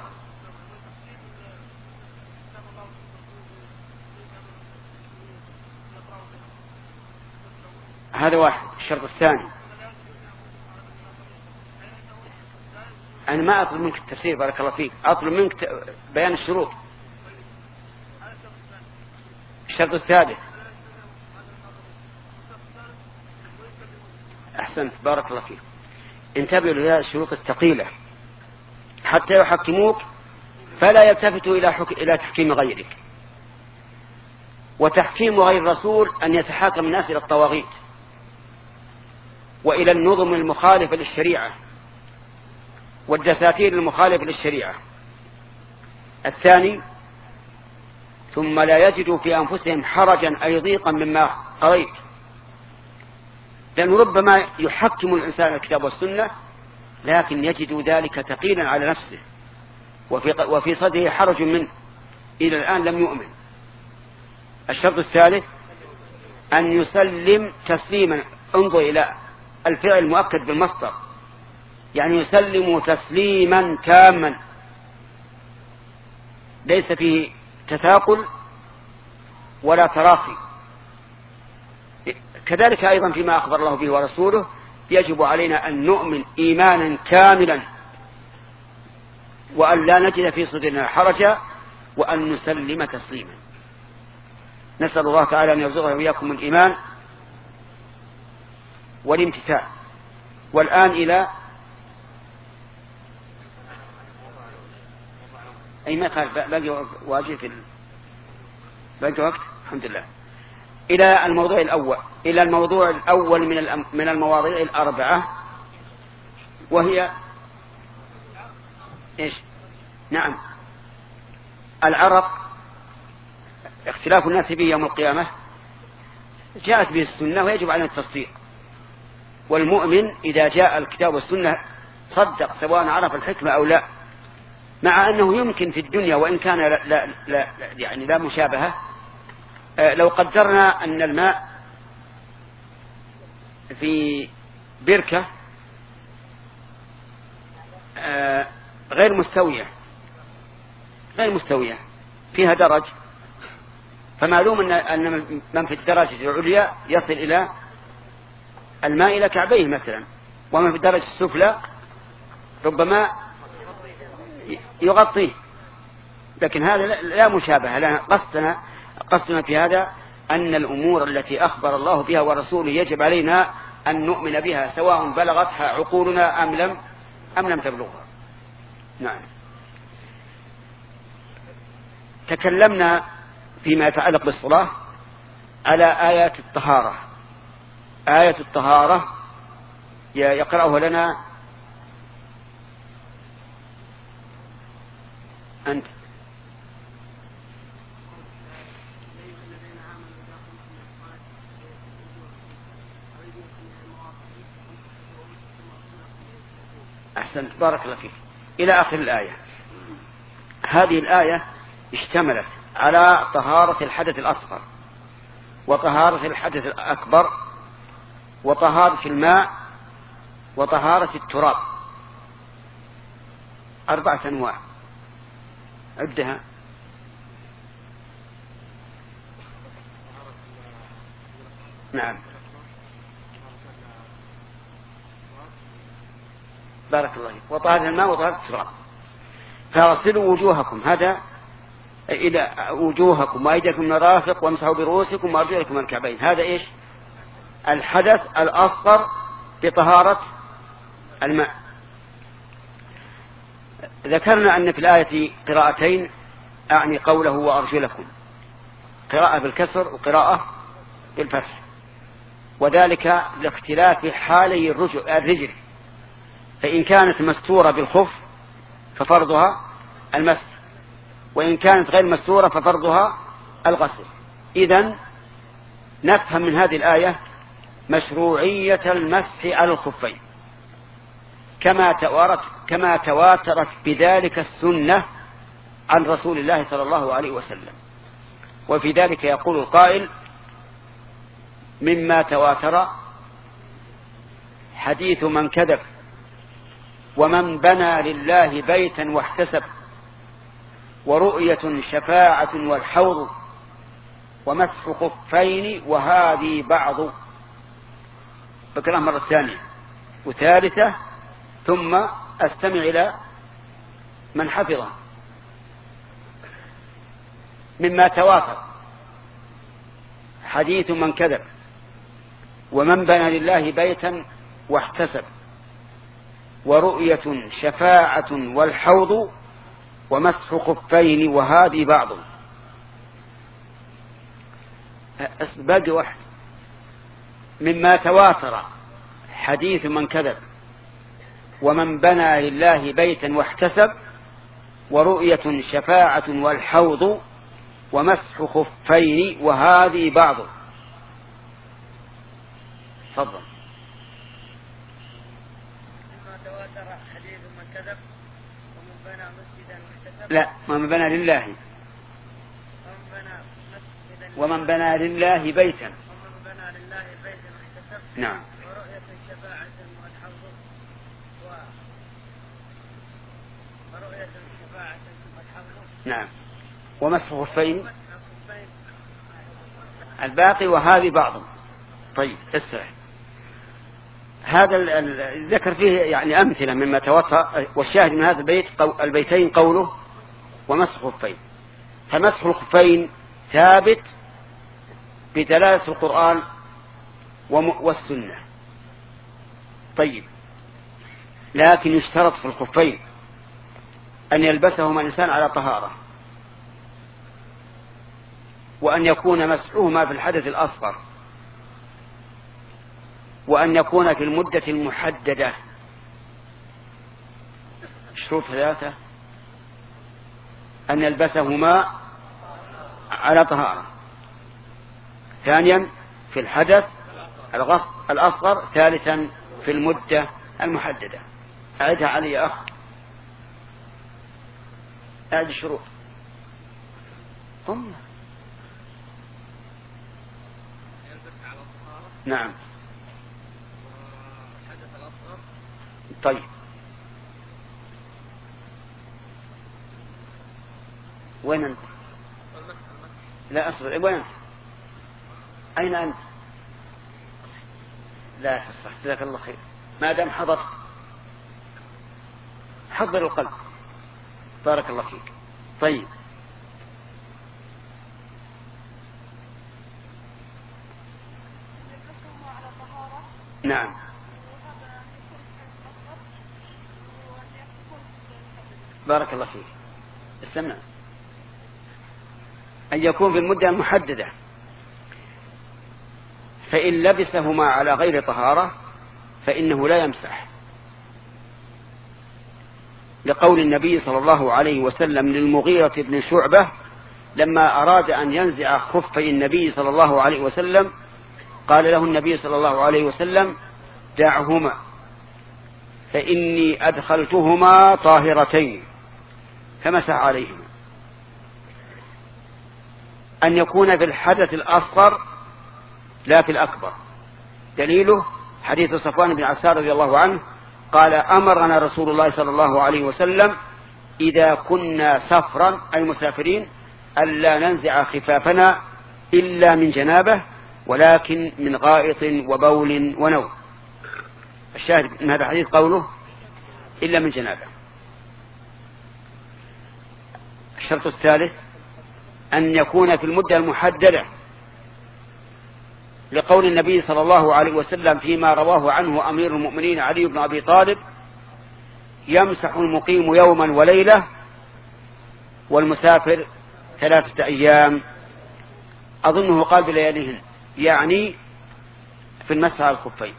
هذا واحد. الشرط الثاني، أنا ما أطلب منك التفسير بارك الله فيك، أطلب منك بيان الشروط. الشرط الثالث، أحسنت بارك الله فيك. انتبهوا لهذه الشروط الثقيلة حتى يحكموك فلا يلتفتوا إلى حك... إلى تحكيم غيرك. وتحكيم غير الرسول أن يتحاكم الناس إلى الطواغيت وإلى النظم المخالفة للشريعة والدساتير المخالفة للشريعة. الثاني ثم لا يجدوا في أنفسهم حرجا أي ضيقا مما قضيت، لأنه ربما يحكم الإنسان الكتاب والسنة لكن يجد ذلك ثقيلا على نفسه وفي, وفي صدره حرج منه، إلى الآن لم يؤمن. الشرط الثالث أن يسلم تسليما، انظر إلى الفعل المؤكد بالمصدر، يعني يسلم تسليما تاما ليس فيه تثاقل ولا تراخي. كذلك أيضا فيما أخبر الله به ورسوله يجب علينا أن نؤمن إيمانا كاملا وأن لا نجد في صدرنا حرجا وأن نسلم تسليما. نسأل الله تعالى أن يرزقنا وإياكم الإيمان والامتثال. والآن إلى أي ما قال باقي واجب في باقي وقت الحمد لله. إلى الموضوع الأول إلى الموضوع الأول من من المواضيع الأربعة، وهي إيش؟ نعم، العرق، اختلاف الناس به يوم القيامة جاءت به السنة ويجب علينا التصديق، والمؤمن إذا جاء الكتاب والسنة صدق سواء عرف الحكمة أو لا، مع أنه يمكن في الدنيا وإن كان لا, لا, لا يعني لا مشابهة. لو قدرنا أن الماء في بركة غير مستوية غير مستوية فيها درج، فمعلوم أن من في الدرجة العليا يصل إلى الماء إلى كعبيه مثلا، ومن في الدرجة السفلى ربما يغطيه، لكن هذا لا مشابهة. لا، قصدنا قصدنا في هذا أن الأمور التي أخبر الله بها ورسوله يجب علينا أن نؤمن بها سواء بلغتها عقولنا أم لم أم لم تبلغها. نعم. تكلمنا فيما يتعلق بالصلاة على آيات الطهارة. آية الطهارة يقرأها لنا أنت. أحسنت، بارك الله فيك. إلى آخر الآية. هذه الآية اشتملت على طهارة الحدث الأصغر وطهارة الحدث الأكبر وطهارة الماء وطهارة التراب، أربعة أنواع عدها. نعم، بارك الله فيك. وطهارة الماء وطهارة التراب. فاغسلوا وجوهكم، هذا إلى وجوهكم وأيديكم من المرافق وامسحوا برؤوسكم وأرجلكم من الكعبين. هذا إيش؟ الحدث الأصغر بطهارة الماء. ذكرنا أن في الآية قراءتين، أعني قوله وأرجلكم، قراءة بالكسر وقراءة بالفتح، وذلك لاختلاف حالي الرجل، فإن كانت مستورة بالخف ففرضها المسح، وإن كانت غير مستورة ففرضها الغسل. إذن نفهم من هذه الآية مشروعية المسح على الخفين كما تواترت كما تواترت بذلك السنة عن رسول الله صلى الله عليه وسلم. وفي ذلك يقول القائل: مما تواتر حديث من كذب ومن بنى لله بيتا واحتسب ورؤية شفاعة والحوض ومسح خفين وهذه بعض. بكرة مرة ثانية وثالثة ثم أستمع إلى من حفظه. مما تواتر حديث من كذب ومن بنى لله بيتا واحتسب ورؤية شفاعة والحوض ومسح خفين وهذه بعض. باقي واحد. مما تواتر حديث من كذب ومن بنى لله بيتا واحتسب ورؤية شفاعة والحوض ومسح خفين وهذه بعض. تفضل. لا، من بنى لله ومن بنى لله بيتا. نعم. ورؤية شفاعة والحوض ورؤية شفاعة والحوض. نعم. ومسح خفين الباقي وهذه بعض. طيب اسرع. هذا الذكر فيه يعني أمثلة مما تواتر، والشاهد من هذا البيت البيتين قوله ومسح خفين. فمسح الخفين ثابت بدلالة القرآن والسنة. طيب، لكن يشترط في الخفين أن يلبسهما الإنسان على طهارة، وأن يكون مسحهما في الحدث الأصغر، وأن يكون في المدة المحددة. شروط ثلاثة: أن يلبسهما على طهارة، ثانيا في الحدث الأصغر، ثالثا في المدة المحددة. أعدها علي يا أخ، أعد الشروط. قم. نعم. طيب، وين أنت؟ لا أصبر، وين أنت؟ أين أنت؟ لا تصح، جزاك الله خير. ما دام حضرت حضر القلب، بارك الله فيك. طيب، نعم. بارك الله فيك. استمع. أن يكون في المدة المحددة، فإن لبسهما على غير طهارة فإنه لا يمسح، لقول النبي صلى الله عليه وسلم للمغيرة بن شعبة لما أراد أن ينزع خفي النبي صلى الله عليه وسلم، قال له النبي صلى الله عليه وسلم: دعهما فإني أدخلتهما طاهرتين، فمسح عليهما. أن يكون في الحدث الأصغر لا في الأكبر، دليله حديث صفوان بن عسار رضي الله عنه قال: أمرنا رسول الله صلى الله عليه وسلم إذا كنا سفرا أي مسافرين ألا ننزع خفافنا إلا من جنابه، ولكن من غائط وبول ونوم. الشاهد من هذا الحديث قوله إلا من جنابه. الشرط الثالث أن يكون في المدة المحددة، لقول النبي صلى الله عليه وسلم فيما رواه عنه أمير المؤمنين علي بن أبي طالب: يمسح المقيم يوما وليلة والمسافر ثلاثة أيام. أظنه قال بلياليهن، يعني في المسح على الخفين.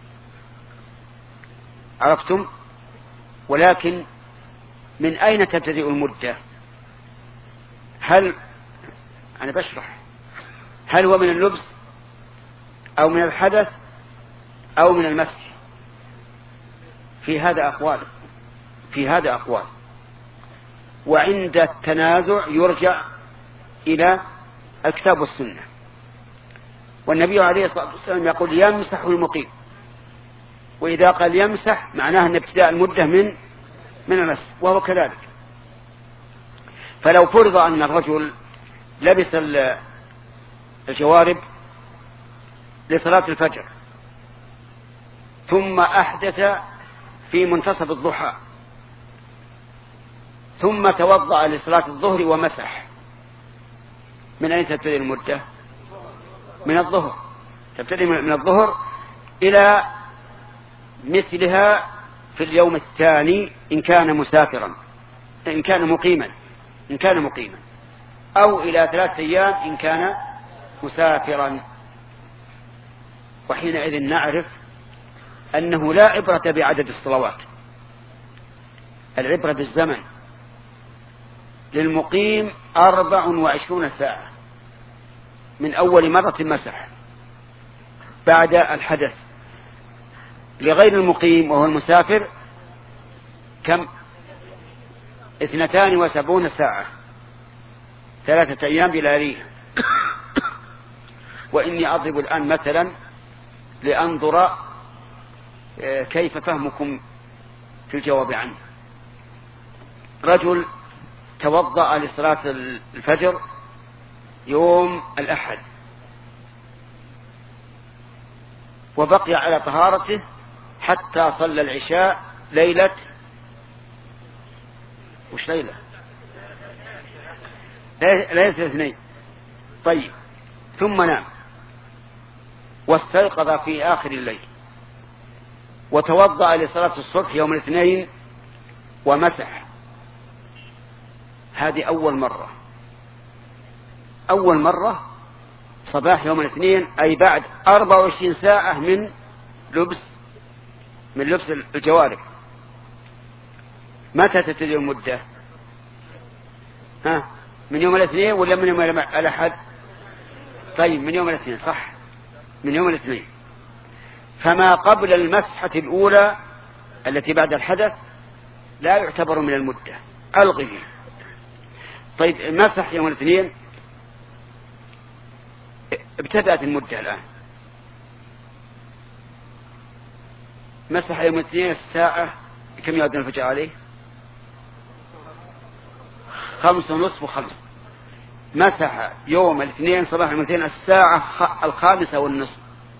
عرفتم؟ ولكن من أين تبتدئ المدة؟ هل أنا بشرح هل هو من اللبس أو من الحدث أو من المسح؟ في هذا أقوال في هذا أقوال وعند التنازع يرجع إلى الكتاب والسنة. والنبي عليه الصلاة والسلام يقول: يمسح المقيم، وإذا قال يمسح معناه أن ابتداء المدة من من المسح، وهو كذلك. فلو فرض أن الرجل لبس الجوارب لصلاة الفجر ثم أحدث في منتصف الضحى ثم توضأ لصلاة الظهر ومسح، من أين تبتدئ المدة؟ من الظهر، تبتدئ من الظهر إلى مثلها في اليوم الثاني إن كان مسافرا، إن كان مقيما إن كان مقيما أو إلى ثلاثة أيام إن كان مسافرا. وحينئذ نعرف أنه لا عبرة بعدد الصلوات، العبرة بالزمن. للمقيم أربع وعشرون ساعة من أول مرة مسح بعد الحدث. لغير المقيم وهو المسافر كم؟ اثنتان وسبعون ساعة، ثلاثة أيام بلياليها. وإني أضرب الآن مثلا لأنظر كيف فهمكم في الجواب عنه. رجل توضأ لصلاة الفجر يوم الأحد وبقي على طهارته حتى صلى العشاء ليلة وش ليلة ليلة الاثنين. طيب، ثم نام واستيقظ في آخر الليل وتوضأ لصلاة الصبح يوم الاثنين ومسح. هذه أول مرة، أول مرة صباح يوم الاثنين، أي بعد أربع وعشرين ساعة من لبس من لبس الجوارب. متى تبتدئ المدة؟ ها، من يوم الاثنين ولا من يوم الأحد؟ طيب، من يوم الاثنين، صح، من يوم الاثنين. فما قبل المسحة الأولى التي بعد الحدث لا يعتبر من المدة، ألغيه. طيب، مسح يوم الاثنين، ابتدأت المدة الآن. مسح يوم الاثنين الساعة كم يؤذن الفجر عليه؟ خمس ونصف وخمس. مسح يوم الاثنين صباح يوم الاثنين الساعة الخامسة والنصف.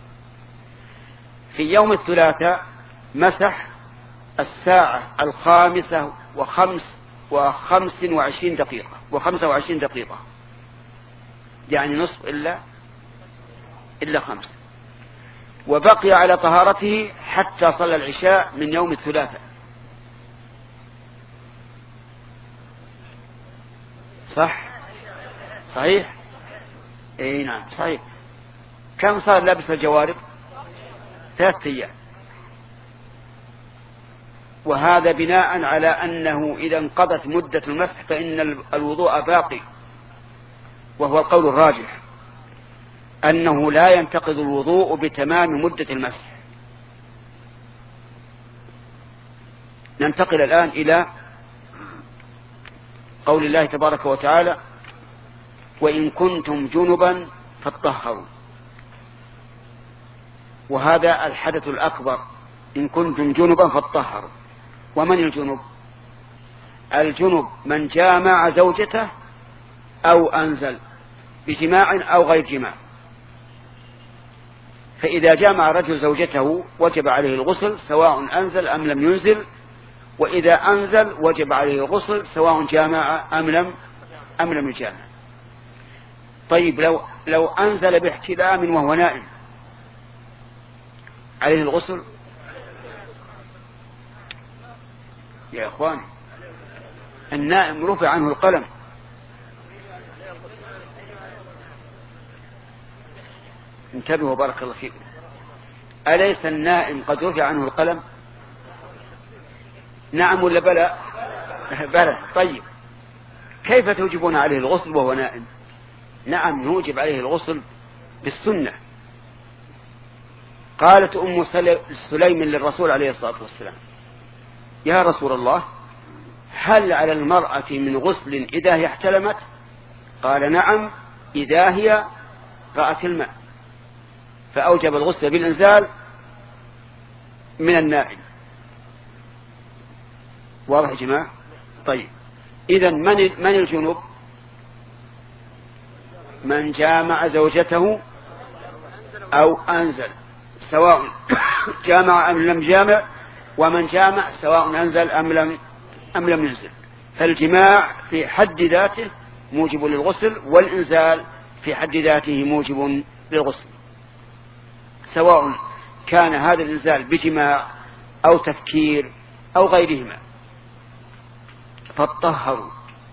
في يوم الثلاثاء مسح الساعة الخامسة وخمس وخمس وعشرين دقيقة وخمسة وعشرين دقيقة، يعني نصف إلا إلا خمس. وبقي على طهارته حتى صلى العشاء من يوم الثلاثاء. صح؟ صحيح؟ اي نعم صحيح. كم صار لابس الجوارب؟ ثلاثة أيام. وهذا بناء على أنه إذا انقضت مدة المسح فإن الوضوء باقي، وهو القول الراجح أنه لا ينتقض الوضوء بتمام مدة المسح. ننتقل الآن إلى قول الله تبارك وتعالى: وإن كنتم جنبا فاطهروا. وهذا الحدث الأكبر، إن كنتم جنبا فاطهروا. ومن الجنب؟ الجنب من جامع زوجته أو أنزل بجماع أو غير جماع. فإذا جامع رجل زوجته وجب عليه الغسل سواء أنزل أم لم ينزل، وإذا أنزل وجب عليه الغسل سواء جامع أم لم أم لم يجامع. طيب، لو لو أنزل باحتلام وهو نائم عليه الغسل؟ يا إخوان، النائم رفع عنه القلم. انتبهوا بارك الله فيكم. أليس النائم قد رفع عنه القلم؟ نعم ولا بلى؟ بلى. طيب، كيف توجبون عليه الغسل وهو نائم؟ نعم، نوجب عليه الغسل بالسنة. قالت أم سليم للرسول عليه الصلاة والسلام: يا رسول الله، هل على المرأة من غسل إذا هي احتلمت؟ قال: نعم، إذا هي رأت الماء. فأوجب الغسل بالإنزال من النائم. واضح يا جماعة؟ طيب، إذن من من الجنوب؟ من جامع زوجته أو أنزل سواء جامع أم لم جامع، ومن جامع سواء أنزل أم لم أم لم ينزل. فالجماع في حد ذاته موجب للغسل، والإنزال في حد ذاته موجب للغسل، سواء كان هذا الإنزال بجماع أو تفكير أو غيرهما. فاطهروا.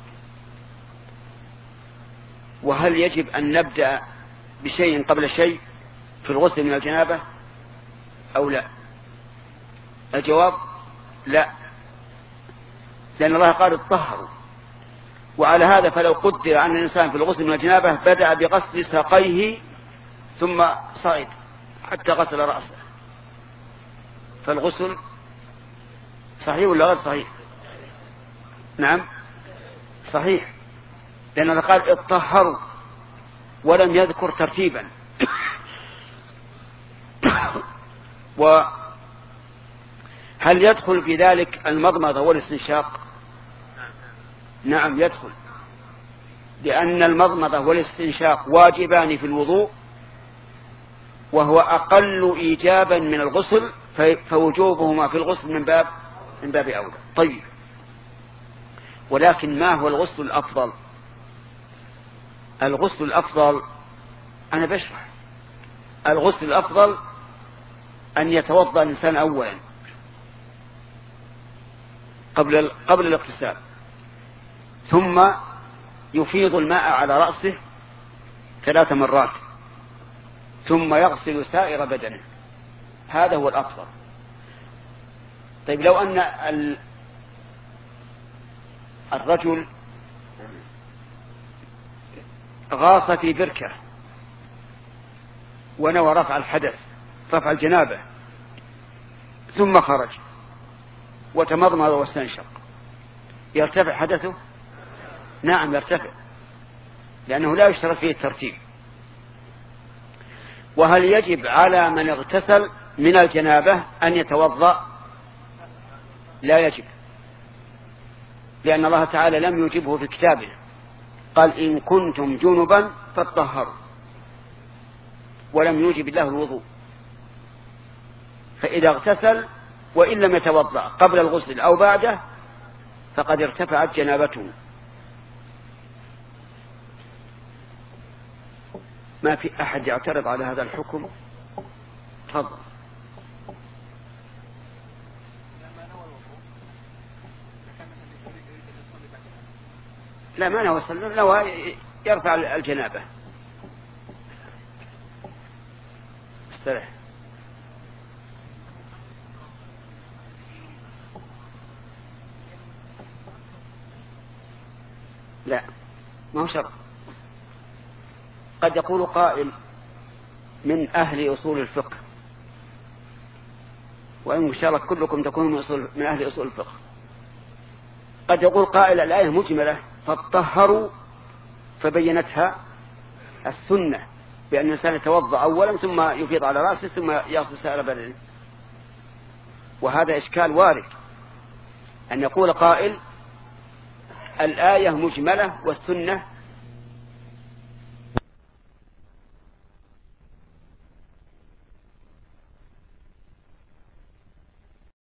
وهل يجب أن نبدأ بشيء قبل شيء في الغسل من الجنابة أو لا؟ الجواب لا، لأن الله قال اطهروا. وعلى هذا فلو قدر أن الإنسان في الغسل من الجنابة بدأ بغسل ساقيه ثم صعد حتى غسل رأسه، فالغسل صحيح ولا غير صحيح؟ نعم صحيح، لأنه قال اطهروا ولم يذكر ترتيبا. وهل يدخل في ذلك المضمضة والاستنشاق؟ نعم يدخل، لأن المضمضة والاستنشاق واجبان في الوضوء، وهو أقل إيجابا من الغسل، فوجوبهما في الغسل من باب من باب أولى. طيب، ولكن ما هو الغسل الأفضل؟ الغسل الأفضل أنا بشرح. الغسل الأفضل أن يتوضأ الإنسان أولا قبل قبل الاغتسال، ثم يفيض الماء على رأسه ثلاث مرات، ثم يغسل سائر بدنه. هذا هو الأفضل. طيب، لو أن الرجل غاص في بركة ونوى رفع الحدث، رفع الجنابة، ثم خرج وتمضمض واستنشق، يرتفع حدثه؟ نعم يرتفع، لأنه لا يشترط فيه الترتيب. وهل يجب على من اغتسل من الجنابة أن يتوضأ؟ لا يجب، لأن الله تعالى لم يجبه في كتابه، قال إن كنتم جنبا فاطهروا، ولم يوجب الله الوضوء. فإذا اغتسل وإن لم يتوضأ قبل الغسل أو بعده فقد ارتفعت جنابته. ما في أحد يعترض على هذا الحكم؟ تفضل. لا، ما نوى صلى، نوى يرفع الجنابة. استرح. لا، ما هو شرط. قد يقول قائل من أهل أصول الفقه، وإن شاء الله كلكم تكونوا من, أصول من أهل أصول الفقه، قد يقول قائل الآية مجملة فاطهروا، فبينتها السنة بأن الإنسان يتوضأ أولا ثم يفيض على رأسه ثم يغسل سائر بدنه. وهذا إشكال وارد، أن يقول قائل الآية مجملة والسنة